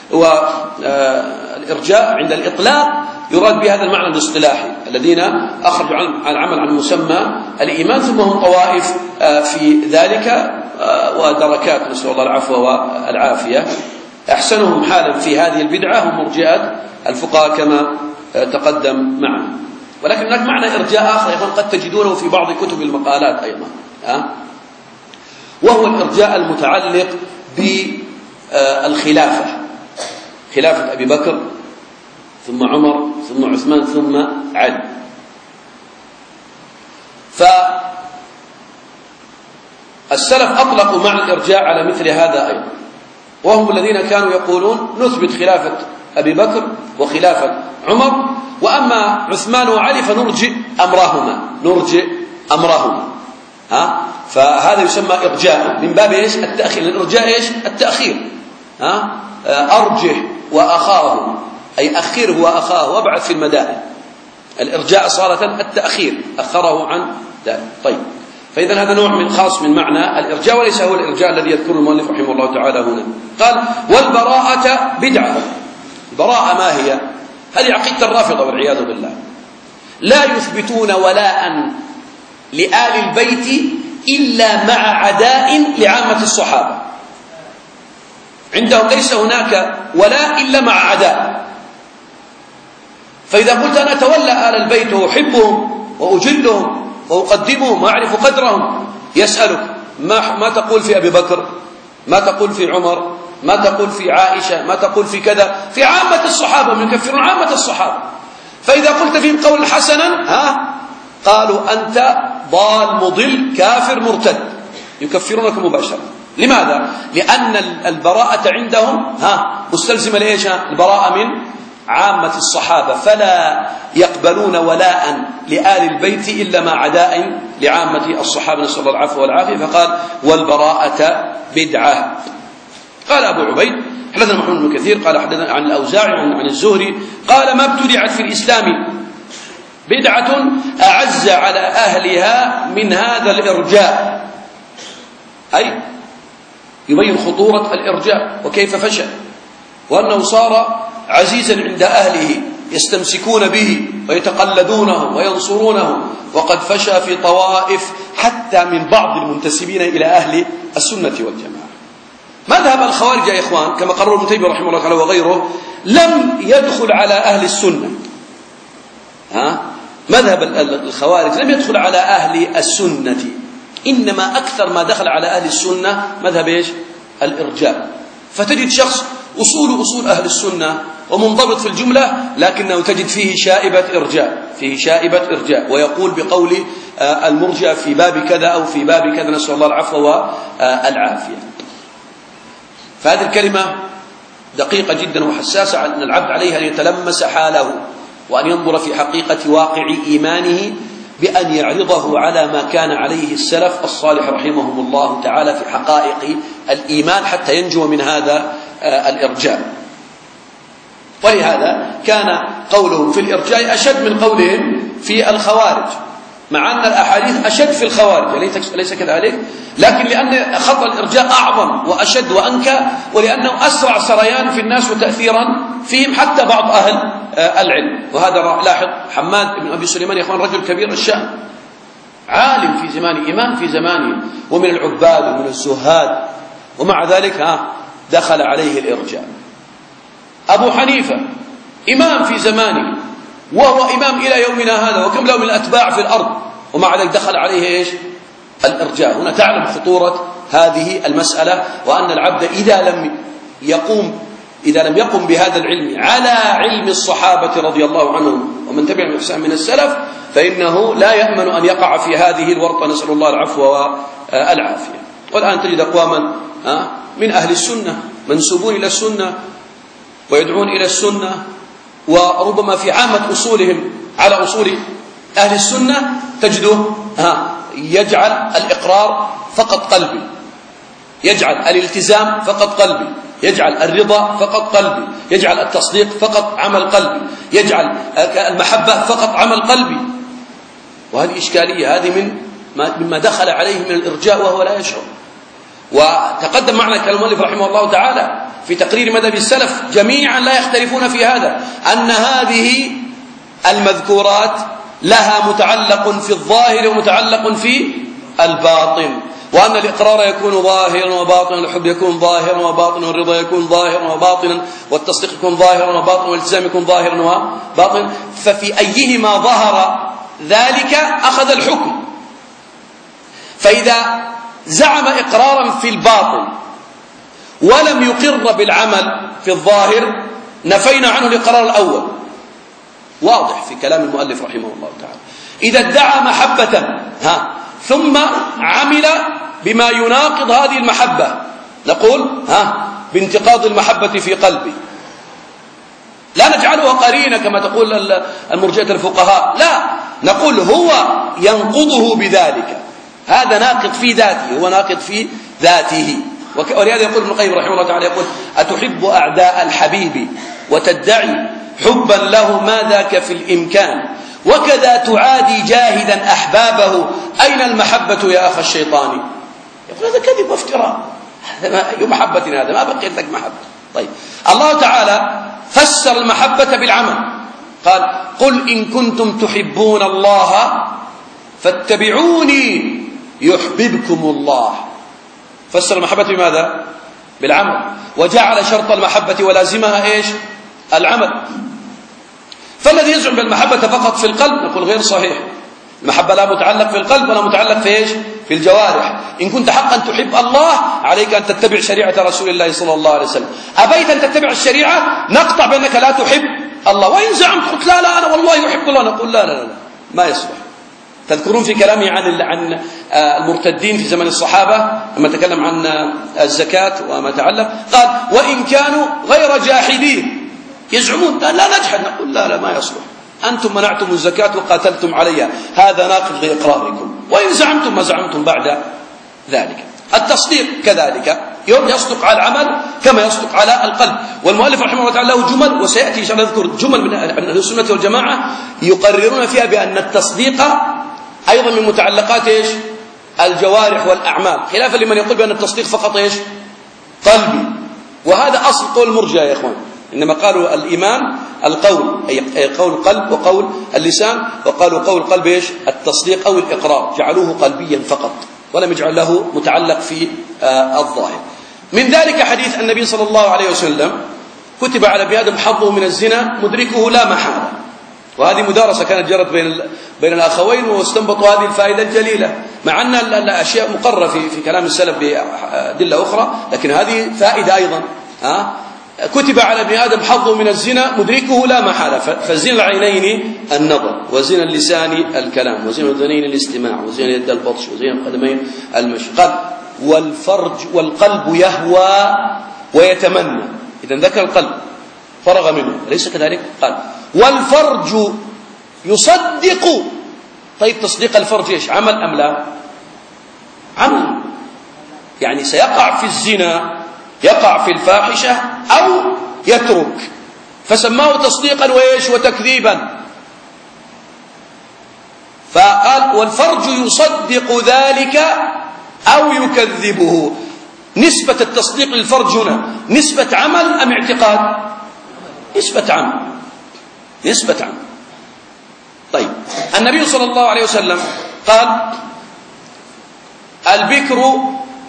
S1: والإرجاء عند الإطلاق يراد بهذا المعنى الاصطلاحي الذين أخرجوا عن العمل عن مسمى الإيمان، ثم هم طوائف في ذلك ودركات، نسأل الله العفو والعافية. أحسنهم حالا في هذه البدعة هم مرجئة الفقهاء كما تقدم معنا. ولكن هناك معنى إرجاء آخر أيضا قد تجدونه في بعض كتب المقالات أيضا، وهو الإرجاء المتعلق بالخلافة، خلافة أبي بكر ثم عمر ثم عثمان ثم علي. فالسلف أطلقوا معنى الإرجاء على مثل هذا أيضا، وهم الذين كانوا يقولون نثبت خلافة أبي بكر وخلافة عمر، وأما عثمان وعلي فنرجئ أمرهما نرجئ أمرهما ها؟ فهذا يسمى إرجاء من باب إيش؟ التأخير. الإرجاء إيش؟ التأخير ها؟ أرجه وأخاه أي أخره وأخاه وابعث في المدائن. الإرجاء صارت التأخير، أخره عن ذلك. طيب، فإذا هذا نوع من خاص من معنى الإرجاء، وليس هو الإرجاء الذي يذكره المؤلف رحمه الله تعالى هنا. قال والبراءة بدعة. البراءة ما هي؟ هذه عقيدة الرافضة والعياذ بالله، لا يثبتون ولاء لآل البيت إلا مع عداء لعامة الصحابة. عندهم ليس هناك ولاء إلا مع عداء. فإذا قلت أنا أتولى آل البيت وأحبهم وأجلهم وأقدمهم وأعرف قدرهم، يسألك ما, ما تقول في أبي بكر، ما تقول في عمر، ما تقول في عائشة، ما تقول في كذا، في عامة الصحابة، من يكفرون عامة الصحابة. فإذا قلت فيهم قولا حسنا ها قالوا أنت ضال مضل كافر مرتد، يكفرونك مباشرة. لماذا؟ لأن البراءة عندهم ها مستلزمة لإيش؟ البراءة من عامة الصحابة، فلا يقبلون ولاء لآل البيت إلا مع عداء لعامة الصحابة، نسأل الله العفو والعافية. فقال والبراءة بدعة. قال أبو عبيد حدثنا محمد بن كثير قال حدثنا عن الأوزاعي عن الزهري قال ما ابتدعت في الإسلام بدعة أعز على أهلها من هذا الإرجاء، أي يبين خطورة الإرجاء وكيف فشل، وأنه صار عزيزا عند أهله يستمسكون به ويتقلدونه وينصرونه، وقد فشى في طوائف حتى من بعض المنتسبين إلى أهل السنة والجماعة. مذهب الخوارج يا إخوان كما قرر ابن تيمية رحمه الله تعالى وغيره لم يدخل على أهل السنة، ها؟ مذهب الخوارج لم يدخل على أهل السنة، إنما أكثر ما دخل على أهل السنة مذهب إيش؟ الإرجاء. فتجد شخص أصول أصول أهل السنة ومنضبط في الجملة، لكنه تجد فيه شائبة إرجاء، فيه شائبة إرجاء، ويقول بقول المرجئة في باب كذا أو في باب كذا، نسأل الله العفو والعافية. فهذه الكلمة دقيقة جدا وحساسة، أن العبد عليه أن يتلمس حاله وأن ينظر في حقيقة واقع إيمانه بأن يعرضه على ما كان عليه السلف الصالح رحمهم الله تعالى في حقائق الإيمان حتى ينجو من هذا الإرجاء. ولهذا كان قولهم في الإرجاء أشد من قولهم في الخوارج، مع أن الأحاديث أشد في الخوارج أليس كذلك؟ لكن لأن خطر الإرجاء أعظم وأشد وأنكى، ولأنه أسرع سريان في الناس وتأثيرا فيهم حتى بعض أهل العلم. وهذا لاحظ حماد بن أبي سليمان يا إخوان رجل كبير الشأن، عالم في زمانه، إمام في زمانه، ومن العباد ومن الزهاد، ومع ذلك ها دخل عليه الإرجاء. أبو حنيفة إمام في زمانه وهو إمام إلى يومنا هذا، وكم له من الأتباع في الأرض، ومع ذلك دخل عليه إيش؟ الإرجاء. هنا تعلم خطورة هذه المسألة، وأن العبد إذا لم يقوم إذا لم يقم بهذا العلم على علم الصحابة رضي الله عنهم ومن تبعهم بإحسان من السلف، فإنه لا يأمن أن يقع في هذه الورطة، نسأل الله العفو والعافية. والآن تجد أقواما من أهل السنة منسوبون إلى السنة ويدعون إلى السنة، وربما في عامة أصولهم على أصول أهل السنة، تجده يجعل الإقرار فقط قلبي، يجعل الالتزام فقط قلبي، يجعل الرضا فقط قلبي، يجعل التصديق فقط عمل قلبي، يجعل المحبة فقط عمل قلبي. وهذه إشكالية، هذه من مما دخل عليه من الإرجاء وهو لا يشعر. وتقدم معنا كلام المؤلف رحمه الله تعالى في تقرير مذهب السلف جميعا لا يختلفون في هذا، أن هذه المذكورات لها متعلق في الظاهر ومتعلق في الباطن، وأن الإقرار يكون ظاهرا وباطنا، الحب يكون ظاهرا وباطنا، والرضا يكون ظاهرا وباطنا، والتصديق يكون ظاهرا وباطنا، والالتزام يكون ظاهرا وباطنا. ففي أيهما ظهر ذلك أخذ الحكم. فإذا زعم إقرارا في الباطن ولم يقر بالعمل في الظاهر، نفينا عنه الإقرار الأول، واضح في كلام المؤلف رحمه الله تعالى. إذا ادعى محبة ها ثم عمل بما يناقض هذه المحبة، نقول ها بانتقاض المحبة في قلبي، لا نجعله قرينة كما تقول المرجئة الفقهاء، لا، نقول هو ينقضه بذلك، هذا ناقض في ذاته، هو ناقض في ذاته. ولهذا يقول ابن القيم رحمه الله تعالى، يقول أتحب أعداء الحبيب وتدعي حبا له ما ذاك في الإمكان، وكذا تعادي جاهدا أحبابه، أين المحبة يا أخ الشيطان؟ يقول هذا كذب وافتراء، هذا أي محبة هذا؟ ما بقيت لك محبة. طيب الله تعالى فسر المحبة بالعمل، قال قل إن كنتم تحبون الله فاتبعوني يحببكم الله. فسر المحبة بماذا؟ بالعمل، وجعل شرط المحبة ولازمها إيش؟ العمل. فالذي يزعم بالمحبة فقط في القلب نقول غير صحيح، المحبة لا متعلق في القلب ولا متعلق في إيش؟ في الجوارح. إن كنت حقا تحب الله عليك أن تتبع شريعة رسول الله صلى الله عليه وسلم. أبيت أن تتبع الشريعة نقطع بأنك لا تحب الله، وإن زعمت قلت لا لا أنا والله يحب الله، نقول لا لا لا ما يصلح. تذكرون في كلامي عن عن المرتدين في زمن الصحابة لما تكلم عن الزكاة وما تعلق، قال وإن كانوا غير جاحدين يزعمون لا نجحد، نقول لا لا ما يصلح، أنتم منعتم الزكاة وقاتلتم عليها، هذا ناقض لإقراركم، وإن زعمتم ما زعمتم بعد ذلك. التصديق كذلك يوم يصدق على العمل كما يصدق على القلب. والمؤلف رحمه الله تعالى له جمل، وسيأتي إن شاء الله نذكر جمل من أهل السنة والجماعة يقررون فيها بأن التصديق أيضا من متعلقات إيش؟ الجوارح والأعمال، خلافا لمن يقول بأن التصديق فقط إيش؟ قلبي، وهذا أصل قول المرجئة يا إخوان، إنما قالوا الإيمان القول، أي قول القلب وقول اللسان، وقالوا قول القلب إيش؟ التصديق أو الإقرار، جعلوه قلبيا فقط ولم يجعل له متعلق في آه الظاهر. من ذلك حديث النبي صلى الله عليه وسلم كتب على ابن آدم حظه من الزنا مدركه لا محالة، وهذه مدارسة كانت جرت بين بين الأخوين واستنبطوا هذه الفائدة الجليلة، مع أن الأشياء مقررة في في كلام السلف بأدلة أخرى، لكن هذه فائدة أيضا. ها كتب على ابن آدم حظه من الزنا مدركه لا محالة، فزنا العينين النظر، وزنا اللسان الكلام، وزنا الأذنين الاستماع، وزنا اليد البطش، وزنا القدمين المشي. قال والفرج والقلب يهوى ويتمنى، إذا ذكر القلب فرغ منه، أليس كذلك؟ قال والفرج يصدق. طيب تصديق الفرج ايش؟ عمل أم لا؟ عمل، يعني سيقع في الزنا، يقع في الفاحشة أو يترك، فسماه تصديقا وإيش وتكذيبا. فقال والفرج يصدق ذلك أو يكذبه. نسبة التصديق للفرج هنا نسبة عمل أم اعتقاد؟ نسبة عمل، نسبة عمل. طيب النبي صلى الله عليه وسلم قال البكر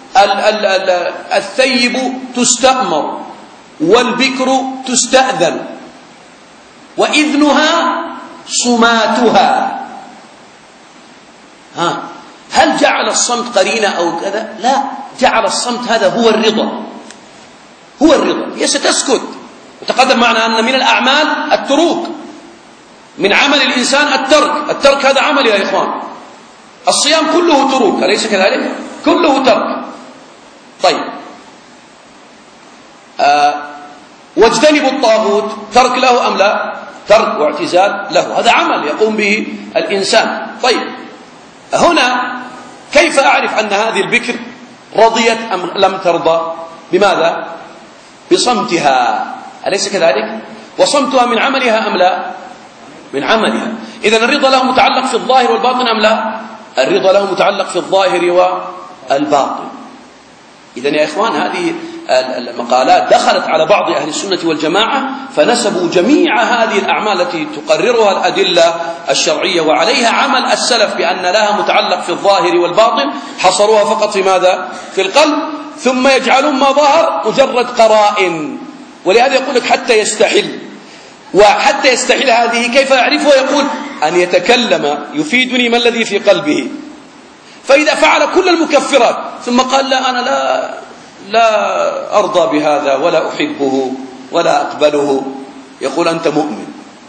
S1: الثيب تستأمر والبكر تستأذن وإذنها صماتها. ها، هل جعل الصمت قرينة أو كذا؟ لا، جعل الصمت هذا هو الرضا، هو الرضا. هي ستسكت، وتقدم معنا أن من الأعمال التروك، من عمل الإنسان الترك، الترك هذا عمل يا إخوان. الصيام كله تروك، أليس كذلك؟ كله ترك. طيب آه واجتنبوا الطاغوت، ترك له أم لا؟ ترك واعتزال له، هذا عمل يقوم به الإنسان. طيب هنا كيف أعرف أن هذه البكر رضيت أم لم ترضى؟ بماذا؟ بصمتها، أليس كذلك؟ وصمتها من عملها أم لا؟ من عملها. إذن الرضا له متعلق في الظاهر والباطن أم لا؟ الرضا له متعلق في الظاهر والباطن. إذن يا إخوان هذه المقالات دخلت على بعض أهل السنة والجماعة، فنسبوا جميع هذه الأعمال التي تقررها الأدلة الشرعية وعليها عمل السلف بأن لها متعلق في الظاهر والباطن، حصروها فقط في ماذا؟ في القلب، ثم يجعلون ما ظهر مجرد قرائن. ولهذا يقول لك حتى يستحل، وحتى يستحل هذه كيف يعرفه؟ يقول أن يتكلم يفيدني ما الذي في قلبه. فإذا فعل كل المكفرات ثم قال لا أنا لا لا أرضى بهذا ولا أحبه ولا أقبله، يقول أنت مؤمن.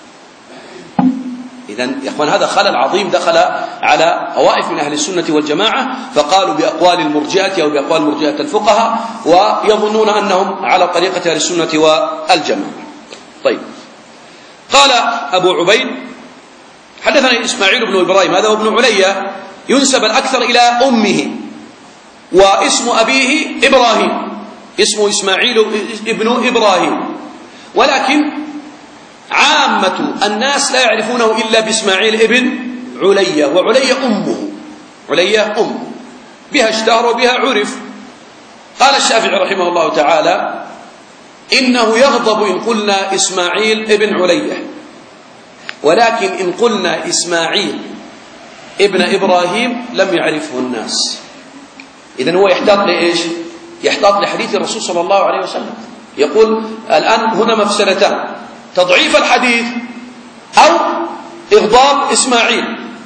S1: إذن يا أخوان هذا خلل عظيم دخل على طوائف من أهل السنة والجماعة، فقالوا بأقوال المرجئة أو بأقوال مرجئة الفقهاء، ويظنون أنهم على طريقة أهل السنة والجماعة. طيب قال أبو عبيد حدثنا إسماعيل بن إبراهيم، هذا هو ابن عليا، ينسب الأكثر إلى أمه، واسم أبيه إبراهيم، اسمه إسماعيل ابن إبراهيم، ولكن عامة الناس لا يعرفونه إلا بإسماعيل ابن عليا، وعليا أمه، عليا أمه بها اشتهر وبها عرف. قال الشافعي رحمه الله تعالى إنه يغضب إن قلنا إسماعيل ابن عليا، ولكن إن قلنا إسماعيل ابن إبراهيم لم يعرفه الناس. إذن هو يحتاط لإيش؟ يحتاط لحديث الرسول صلى الله عليه وسلم، يقول الآن هنا مفسدتان: تضعيف الحديث أو إغضاب إسماعيل،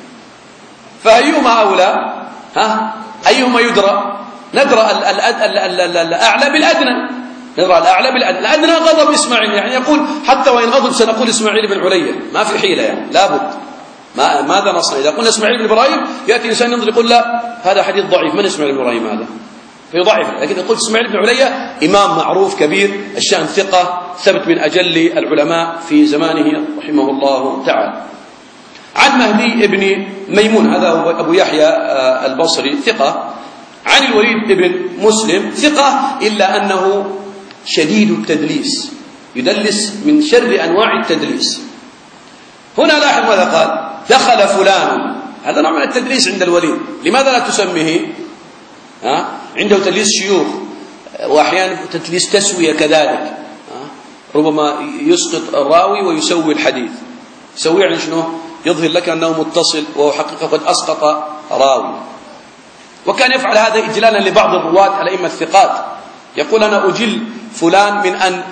S1: فأيهما أولى؟ ها؟ أيهما يدرى؟ ندرى الأعلى بالأدنى، ندرى الأعلى بالأدنى. الأدنى غضب إسماعيل، يعني يقول حتى وإن غضب سنقول إسماعيل بن عليا، ما في حيلة يعني، لابد. ما ماذا نصنع؟ إذا قلنا إسماعيل بن إبراهيم يأتي إنسان ينظر يقول لا هذا حديث ضعيف، من إسماعيل بن إبراهيم هذا؟ فيضعف. لكن إذا قلت إسماعيل بن عليا إمام معروف كبير الشأن، ثقة ثبت من أجل العلماء في زمانه رحمه الله تعالى. عن مهدي ابن ميمون، هذا هو أبو يحيى البصري، ثقة. عن الوليد ابن مسلم، ثقة، إلا أنه شديد التدليس، يدلس من شر أنواع التدليس. هنا لاحظ ماذا قال: دخل فلان، هذا نوع من التدليس عند الوليد. لماذا لا تسميه؟ ها؟ عنده تدليس شيوخ، وأحيانا تدليس تسوية كذلك، ربما يسقط الراوي ويسوي الحديث. يسوي يعني شنو؟ يظهر لك أنه متصل وهو حقيقة قد أسقط راوي. وكان يفعل هذا إجلالا لبعض الرواة الأئمة الثقات، يقول أنا أجل فلان من أن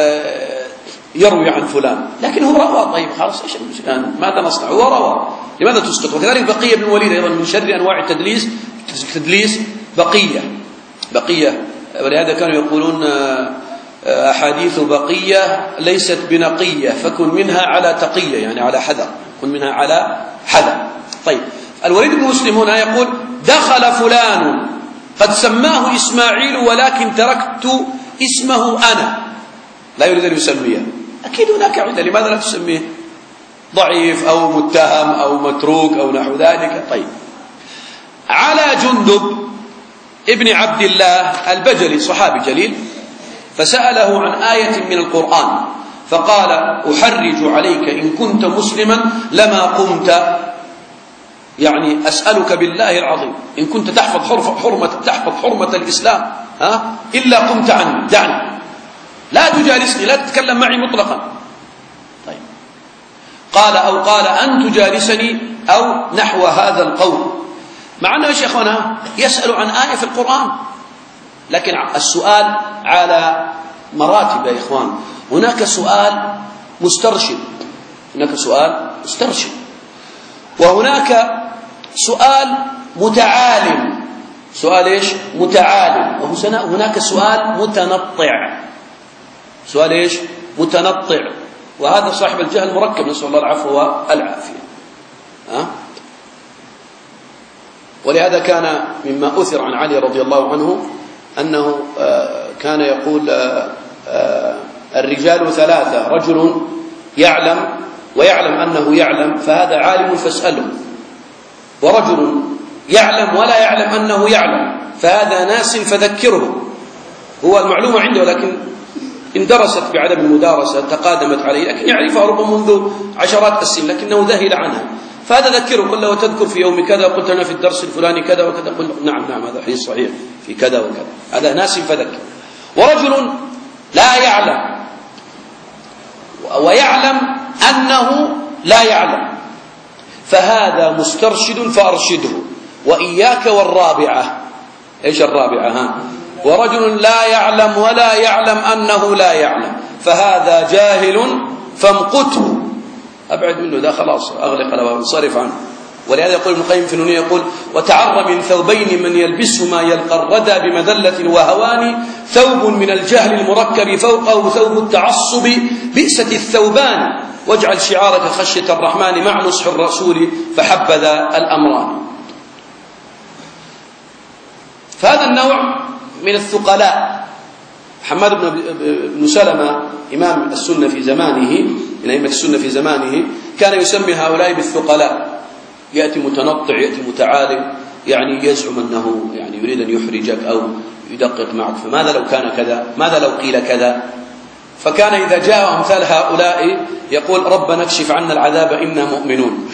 S1: يروي عن فلان، لكن هو روى. طيب خلاص ايش المشكلة؟ ماذا نصنع؟ هو روى، لماذا تسقط؟ وكذلك بقية بن الوليد أيضا من شر أنواع التدليس تدليس بقية بقية ولهذا كانوا يقولون أحاديث بقية ليست بنقية، فكن منها على تقية، يعني على حذر، كن منها على حذر. طيب، الوليد بن مسلم هنا يقول: دخل فلان قد سماه إسماعيل ولكن تركت اسمه أنا، لا يريد أن يسميه. أكيد هناك علة، لماذا لا تسميه؟ ضعيف أو متهم أو متروك أو نحو ذلك. طيب، على جندب ابن عبد الله البجلي، صحابي جليل، فسأله عن آية من القرآن فقال: أحرج عليك إن كنت مسلما لما قمت، يعني أسألك بالله العظيم إن كنت تحفظ حرمة تحفظ حرمة الإسلام ها إلا قمت عني، دعني، لا تجالسني، لا تتكلم معي مطلقا. طيب، قال: أو قال أن تجالسني، أو نحو هذا القول. مع أنه يا شيخنا يسأل عن آية في القرآن، لكن السؤال على مراتب يا إخوان. هناك سؤال مسترشد، هناك سؤال مسترشد، وهناك سؤال متعالم. سؤال إيش؟ متعالم. وهناك سؤال متنطع. سؤال إيش؟ متنطع. وهذا صاحب الجهل مركب، نسأل الله العفو والعافية. ها؟ ولهذا كان مما أثر عن علي رضي الله عنه أنه كان يقول: الرجال ثلاثة، رجل يعلم ويعلم أنه يعلم فهذا عالم فاسأله، ورجل يعلم ولا يعلم أنه يعلم فهذا ناس فذكره. هو المعلومة عنده ولكن اندرست بعدم المدارسة، تقادمت عليه، لكن يعرفها ربما منذ عشرات السنين لكنه ذهل عنها، فهذا ذكره. قل له: وتذكر في يوم كذا قلت لنا في الدرس الفلاني كذا وكذا. قل: نعم نعم هذا حديث صحيح في كذا وكذا. هذا ناس فذكر. ورجل لا يعلم ويعلم أنه لا يعلم فهذا مسترشد فأرشده. وإياك والرابعة. إيش الرابعة؟ ها؟ ورجل لا يعلم ولا يعلم أنه لا يعلم فهذا جاهل فامقته، أبعد منه، ده خلاص أغلق له وانصرف عنه. ولهذا يقول ابن القيم في النونية، يقول: وتعر من ثوبين من يلبسهما يلقى الردى بمذلة وهوان، ثوب من الجهل المركب فوقه ثوب التعصب بئست الثوبان، واجعل شعارك خشية الرحمن مع نصح الرسول فحبذا الأمران. فهذا النوع من الثقلاء. حماد بن سلمة إمام السنة في زمانه، من أئمة السنة في زمانه، كان يسمي هؤلاء بالثقلاء. يأتي متنطع، يأتي متعالم، يعني يزعم أنه يعني يريد أن يحرجك أو يدقق معك، فماذا لو كان كذا، ماذا لو قيل كذا. فكان إذا جاء أمثال هؤلاء يقول: ربنا اكشف عنا العذاب إنا مؤمنون.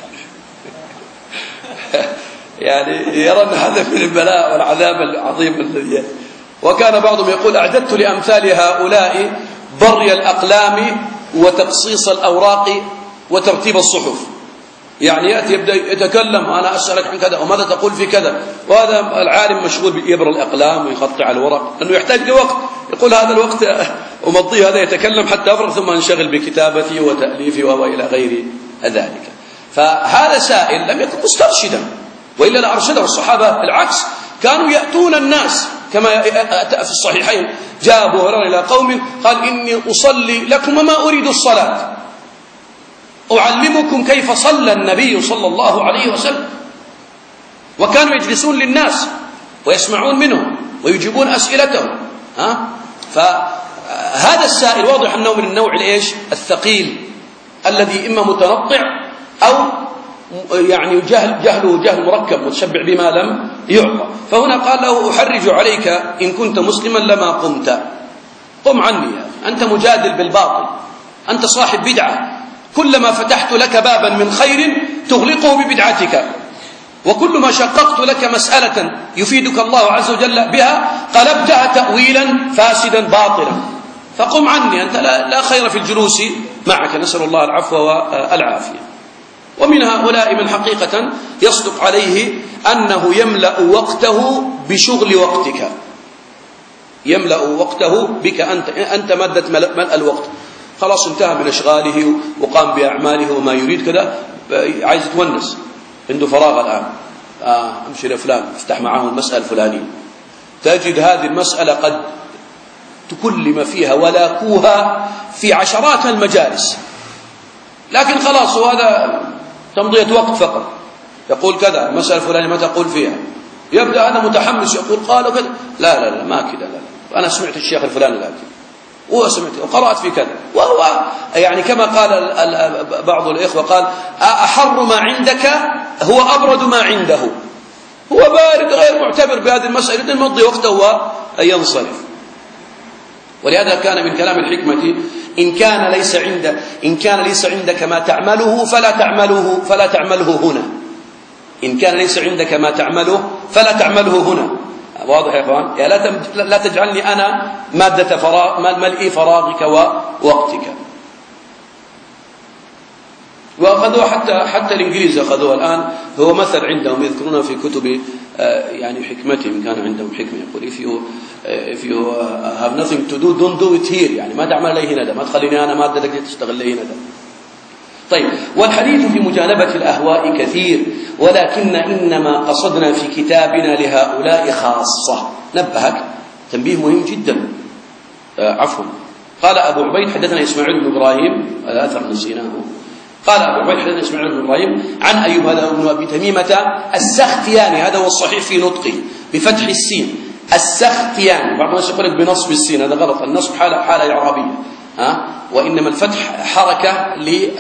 S1: يعني يرى أن هذا من البلاء والعذاب العظيم الذي. وكان بعضهم يقول: أعددت لأمثال هؤلاء بري الأقلام وتقصيص الأوراق وترتيب الصحف. يعني يأتي يبدأ يتكلم: أنا أسألك عن كذا وماذا تقول في كذا، وهذا العالم مشغول بيبر الأقلام ويقطع الورق، أنه يحتاج لوقت، يقول هذا الوقت أمضيه، هذا يتكلم حتى أفرغ ثم أنشغل بكتابتي وتأليفي وإلى غير ذلك. فهذا سائل لم يكن مسترشدا، وإلا لأرشده الصحابة. بالعكس، كانوا يأتون الناس كما أتى في الصحيحين: جاء أبو هريرة إلى قوم قال: إني أصلي لكم وما أريد الصلاة، أعلمكم كيف صلى النبي صلى الله عليه وسلم. وكانوا يجلسون للناس ويسمعون منهم ويجيبون أسئلتهم. ها؟ فهذا السائل واضح أنه من النوع الإيش؟ الثقيل، الذي إما متنطع أو يعني جهل جهله جهل مركب متشبع بما لم يعطى. فهنا قال له: أحرج عليك إن كنت مسلما لما قمت. قم عني يا أخي، أنت مجادل بالباطل، أنت صاحب بدعة، كلما فتحت لك بابا من خير تغلقه ببدعتك، وكل ما شققت لك مسألة يفيدك الله عز وجل بها قلبتها تأويلا فاسدا باطلا، فقم عني، أنت لا, لا خير في الجلوس معك، نسأل الله العفو والعافية. ومن هؤلاء من حقيقة يصدق عليه أنه يملأ وقته بشغل وقتك، يملأ وقته بك أنت، أنت مادة ملء الوقت، خلاص انتهى من أشغاله وقام بأعماله وما يريد كذا، عايز يتونس، عنده فراغ الآن، آه امشي لفلان افتح معه المسألة الفلانية، تجد هذه المسألة قد تكلم فيها ولاكوها في عشرات المجالس، لكن خلاص وهذا تمضية وقت فقط. يقول كذا مسألة فلانية ما تقول فيها، يبدأ هذا متحمس يقول قالوا كذا، لا لا لا ما كذا، لا لا أنا سمعت الشيخ الفلاني لكن وسمعت وقرأت في كذا، وهو يعني كما قال بعض الإخوة قال أحر ما عندك هو أبرد ما عنده، هو بارد غير معتبر بهذه المسألة يمضي وقته وينصرف. ولهذا كان من كلام الحكمة إن كان ليس عند إن كان ليس عندك ما تعمله فلا تعمله فلا تعمله هنا، إن كان ليس عندك ما تعمله فلا تعمله هنا. واضح يا اخوان؟ يعني لا لا تجعلني انا ماده فراغ ملء فراغك ووقتك. واخذوه حتى حتى الانجليز اخذوه الان، هو مثل عندهم يذكرونه في كتب يعني حكمتهم، كان عندهم حكمه يقول if you if you have nothing to do don't do it here، يعني ما تعمل لي هنا، ما تخليني انا مادتك تشتغل لي هنا. طيب، والحديث في مجانبة الأهواء كثير، ولكن إنما قصدنا في كتابنا لهؤلاء خاصة. نبهك تنبيه مهم جدا. آه عفوا قال أبو عبيد حدثنا إسماعيل بن إبراهيم، الأثر نسيناه. قال أبو عبيد حدثنا إسماعيل بن إبراهيم عن أيوب هذا بن أبي تميمة السختياني، هذا هو الصحيح في نطقه بفتح السين السختياني، بعض الناس يقول لك بنصب السين، هذا غلط، النصب حالة حالة إعرابية، ها، وإنما الفتح حركة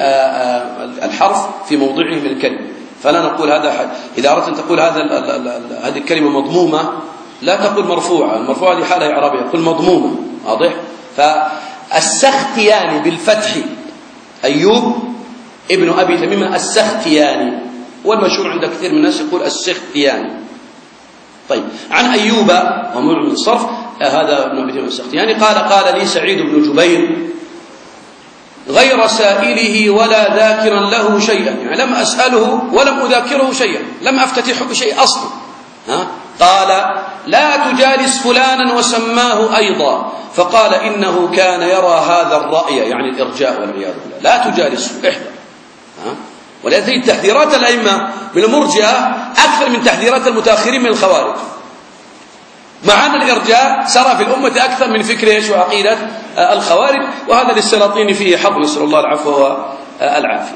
S1: للحرف في موضعه من الكلمة، فلا نقول هذا. إذا أردت أن تقول هذا هذه الكلمة مضمومة لا تقول مرفوعة، المرفوعة هذه حالة إعرابية، قل مضمومة. واضح؟ فالسختياني بالفتح أيوب ابن أبي تميمة السختياني، والمشهور عند كثير من الناس يقول السختياني. طيب، عن أيوب ومنع من الصرف هذا ابن أبي تميمة السختياني قال قال لي سعيد بن جبير غير سائله ولا ذاكرا له شيئا، يعني لم أسأله ولم أذاكره شيئا، لم أفتتحه بشيء أصلا. ها؟ قال لا تجالس فلانا وسماه أيضا، فقال إنه كان يرى هذا الرأي، يعني الإرجاء والعياذ بالله، لا تجالسه، احذر. ولهذه تحذيرات الأئمة من المرجئة أكثر من تحذيرات المتأخرين من الخوارج، مع أن الإرجاء سرى في الأمة أكثر من فكر إيش وعقيدة الخوارج، وهذا للسلاطين فيه حظ، نسأل الله العفو والعافية.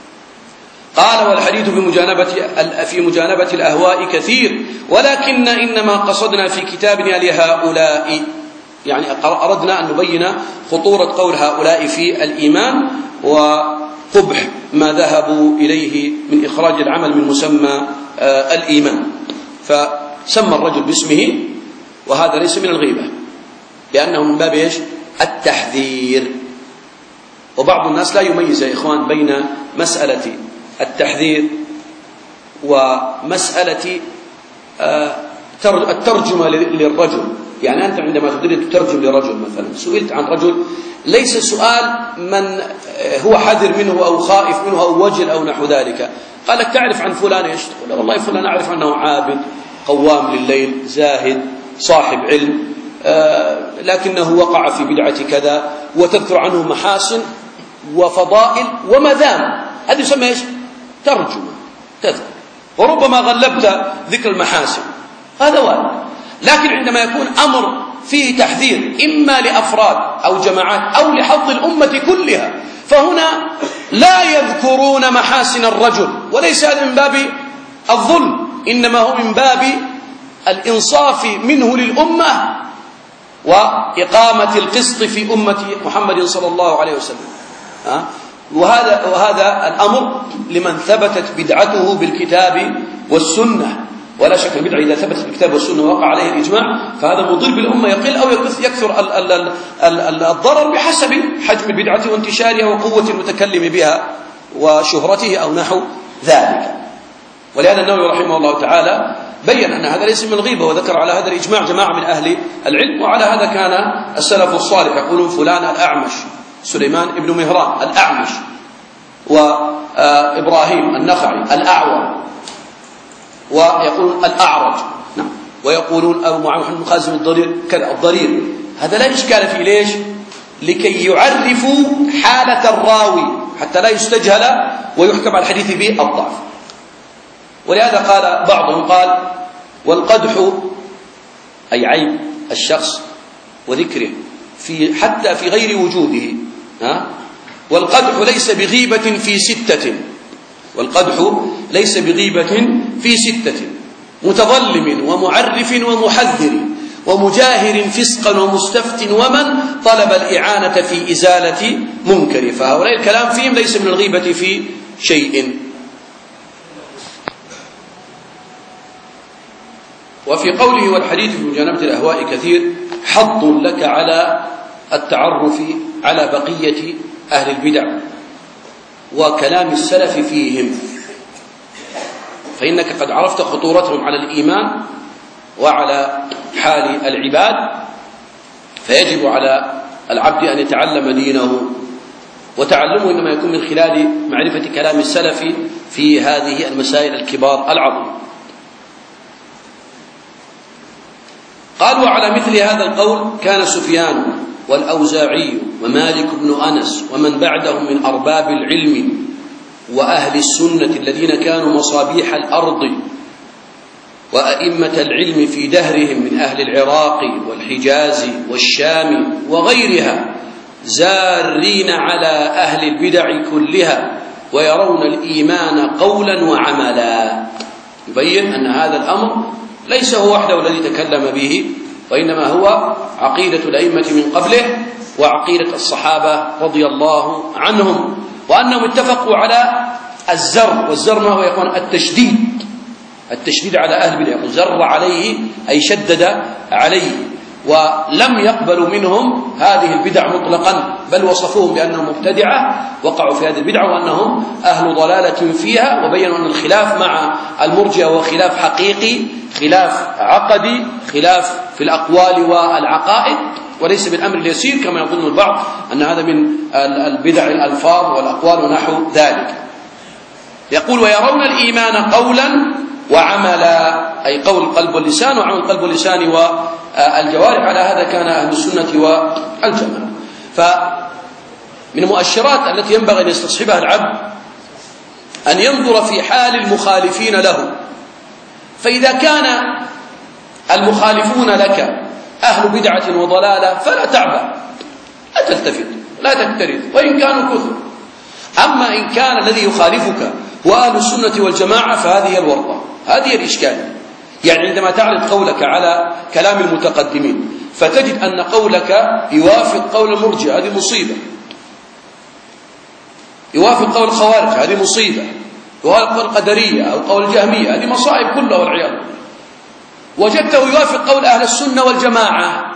S1: قال والحديث في مجانبة في مجانبة الأهواء كثير، ولكن إنما قصدنا في كتابنا لهؤلاء، يعني أردنا أن نبين خطورة قول هؤلاء في الإيمان وقبح ما ذهبوا إليه من إخراج العمل من مسمى الإيمان. فسمى الرجل باسمه، وهذا ليس من الغيبة، لأنه من باب إيش؟ التحذير. وبعض الناس لا يميز يا إخوان بين مسألة التحذير ومسألة الترجمة للرجل. يعني أنت عندما تريد تترجم لرجل، مثلا سئلت عن رجل، ليس سؤال من هو حذر منه أو خائف منه أو وجل أو نحو ذلك، قال لك تعرف عن فلان إيش؟ تقول والله فلان أعرف أنه عابد قوام لليل زاهد صاحب علم، آه لكنه وقع في بدعة كذا، وتذكر عنه محاسن وفضائل ومذام، هذا يسمى إيش؟ ترجمة، تذكر، وربما غلبت ذكر المحاسن، هذا وارد. لكن عندما يكون أمر فيه تحذير إما لأفراد أو جماعات أو لحظ الأمة كلها، فهنا لا يذكرون محاسن الرجل، وليس هذا من باب الظلم، إنما هو من باب الإنصاف منه للأمة وإقامة القسط في أمة محمد صلى الله عليه وسلم. وهذا وهذا الأمر لمن ثبتت بدعته بالكتاب والسنة، ولا شك البدعة إذا ثبتت بالكتاب والسنة وقع عليه الإجماع فهذا مضر بالأمة، يقل أو يكثر الضرر بحسب حجم البدعة وانتشارها وقوة المتكلم بها وشهرته أو نحو ذلك. ولهذا النووي رحمه الله تعالى بين أن هذا ليس من الغيبة، وذكر على هذا الإجماع جماعة من أهل العلم، وعلى هذا كان السلف الصالح يقولون فلان الأعمش، سليمان ابن مهران الأعمش، وإبراهيم النخعي الأعور، ويقولون الأعرج، نعم، ويقولون أبو محمد بن خازم الضرير كذا الضرير. هذا لا إشكال فيه، ليش؟ لكي يعرفوا حالة الراوي حتى لا يستجهل ويحكم على الحديث به الضعف. ولهذا قال بعضهم قال والقدح أي عيب الشخص وذكره في حتى في غير وجوده. ها؟ والقدح ليس بغيبة في ستة، والقدح ليس بغيبة في ستة: متظلم ومعرف ومحذر ومجاهر فسقا ومستفت ومن طلب الإعانة في إزالة منكر. فهؤلاء الكلام فيهم ليس من الغيبة في شيء. وفي قوله والحديث في مجانبة الأهواء كثير حض لك على التعرف على بقية أهل البدع وكلام السلف فيهم، فإنك قد عرفت خطورتهم على الإيمان وعلى حال العباد، فيجب على العبد أن يتعلم دينه، وتعلمه إنما يكون من خلال معرفة كلام السلف في هذه المسائل الكبار العظيمة. قال: وعلى مثل هذا القول كان سفيان والأوزاعي ومالك بن أنس ومن بعدهم من أرباب العلم وأهل السنة الذين كانوا مصابيح الأرض وأئمة العلم في دهرهم من أهل العراق والحجاز والشام وغيرها، زارين على أهل البدع كلها ويرون الإيمان قولا وعملا. يبين أن هذا الأمر ليس هو وحده الذي تكلم به، وإنما هو عقيدة الأئمة من قبله وعقيدة الصحابة رضي الله عنهم، وأنهم اتفقوا على الزر. والزر ما هو يا إخوان؟ التشديد، التشديد على أهل البدع. زر عليه أي شدد عليه، ولم يقبلوا منهم هذه البدع مطلقا، بل وصفوهم بأنهم مبتدعة وقعوا في هذه البدعة وأنهم أهل ضلالة فيها، وبينوا أن الخلاف مع المرجئة هو خلاف حقيقي، خلاف عقدي، خلاف في الأقوال والعقائد، وليس بالأمر اليسير كما يظن البعض أن هذا من البدع الألفاظ والأقوال ونحو ذلك. يقول: ويرون الإيمان قولا وعملا، أي قول القلب واللسان وعمل القلب واللسان والجوارح. على هذا كان أهل السنة والجماعة. فمن المؤشرات التي ينبغي أن يستصحبها العبد أن ينظر في حال المخالفين له، فإذا كان المخالفون لك أهل بدعة وضلالة فلا تعبأ، لا تلتفت، لا تكترث وإن كانوا كثر. أما إن كان الذي يخالفك هو أهل السنة والجماعة فهذه الورطة، هذه الإشكال. يعني عندما تعرض قولك على كلام المتقدمين فتجد أن قولك يوافق قول المرجئة، هذه مصيبة. يوافق قول الخوارج، هذه مصيبة. يوافق قول القدرية أو قول الجهمية، هذه مصائب كلها والعياذ بالله. وجدته يوافق قول أهل السنة والجماعة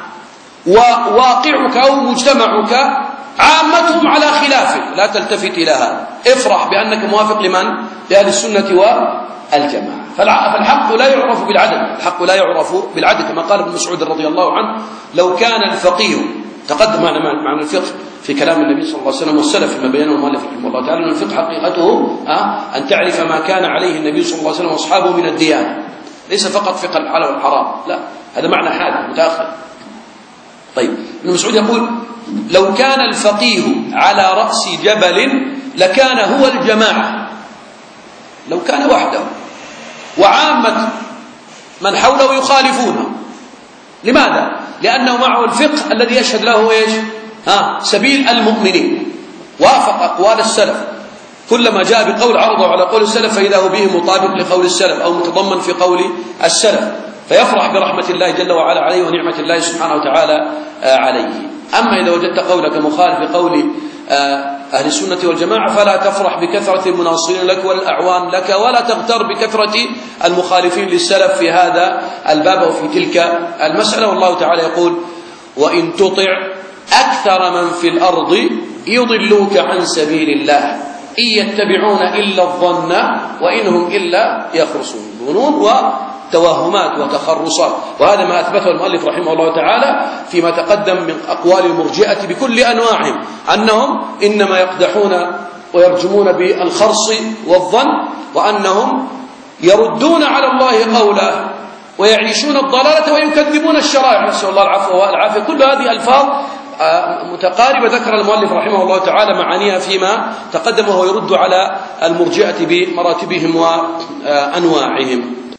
S1: وواقعك أو مجتمعك عامتهم على خلافه، لا تلتفت إلى هذا، افرح بأنك موافق لمن؟ لأهل السنة والجماعة. فالحق لا يعرف بالعدد، الحق لا يعرف بالعدد، كما قال ابن مسعود رضي الله عنه: لو كان الفقيه، تقدم معنا معنى الفقه في كلام النبي صلى الله عليه وسلم والسلف فيما بينه المؤلف رحمه الله تعالى، أن الفقه حقيقته أن تعرف ما كان عليه النبي صلى الله عليه وسلم وأصحابه من الديانة، ليس فقط فقه الحلال والحرام، لا، هذا معنى حادث متأخر. طيب، ابن مسعود يقول: لو كان الفقيه على رأس جبل لكان هو الجماعة، لو كان وحده وعامة من حوله يخالفونه. لماذا؟ لأنه معه الفقه الذي يشهد له إيش؟ ها، سبيل المؤمنين، وافق أقوال السلف، كلما جاء بقول عرضه على قول السلف فإذا هو به مطابق لقول السلف أو متضمن في قول السلف، فيفرح برحمة الله جل وعلا عليه ونعمة الله سبحانه وتعالى عليه. أما إذا وجدت قولك مخالف بقول أهل السنة والجماعة فلا تفرح بكثرة المناصرين لك والأعوان لك، ولا تغتر بكثرة المخالفين للسلف في هذا الباب وفي تلك المسألة. والله تعالى يقول: وإن تطع أكثر من في الأرض يضلوك عن سبيل الله إن يتبعون إلا الظن وإن هم إلا يخرصون. ظنون وتوهمات وتخرصات، وهذا ما أثبته المؤلف رحمه الله تعالى فيما تقدم من أقوال المرجئة بكل أنواعهم، أنهم إنما يقدحون ويرجمون بالخرص والظن، وأنهم يردون على الله قوله ويعيشون الضلالة ويكذبون الشرائع، نسأل الله العفو والعافية. كل هذه ألفاظ متقاربة ذكر المؤلف رحمه الله تعالى معانيها فيما تقدم، وهو يرد على المرجئة بمراتبهم وأنواعهم.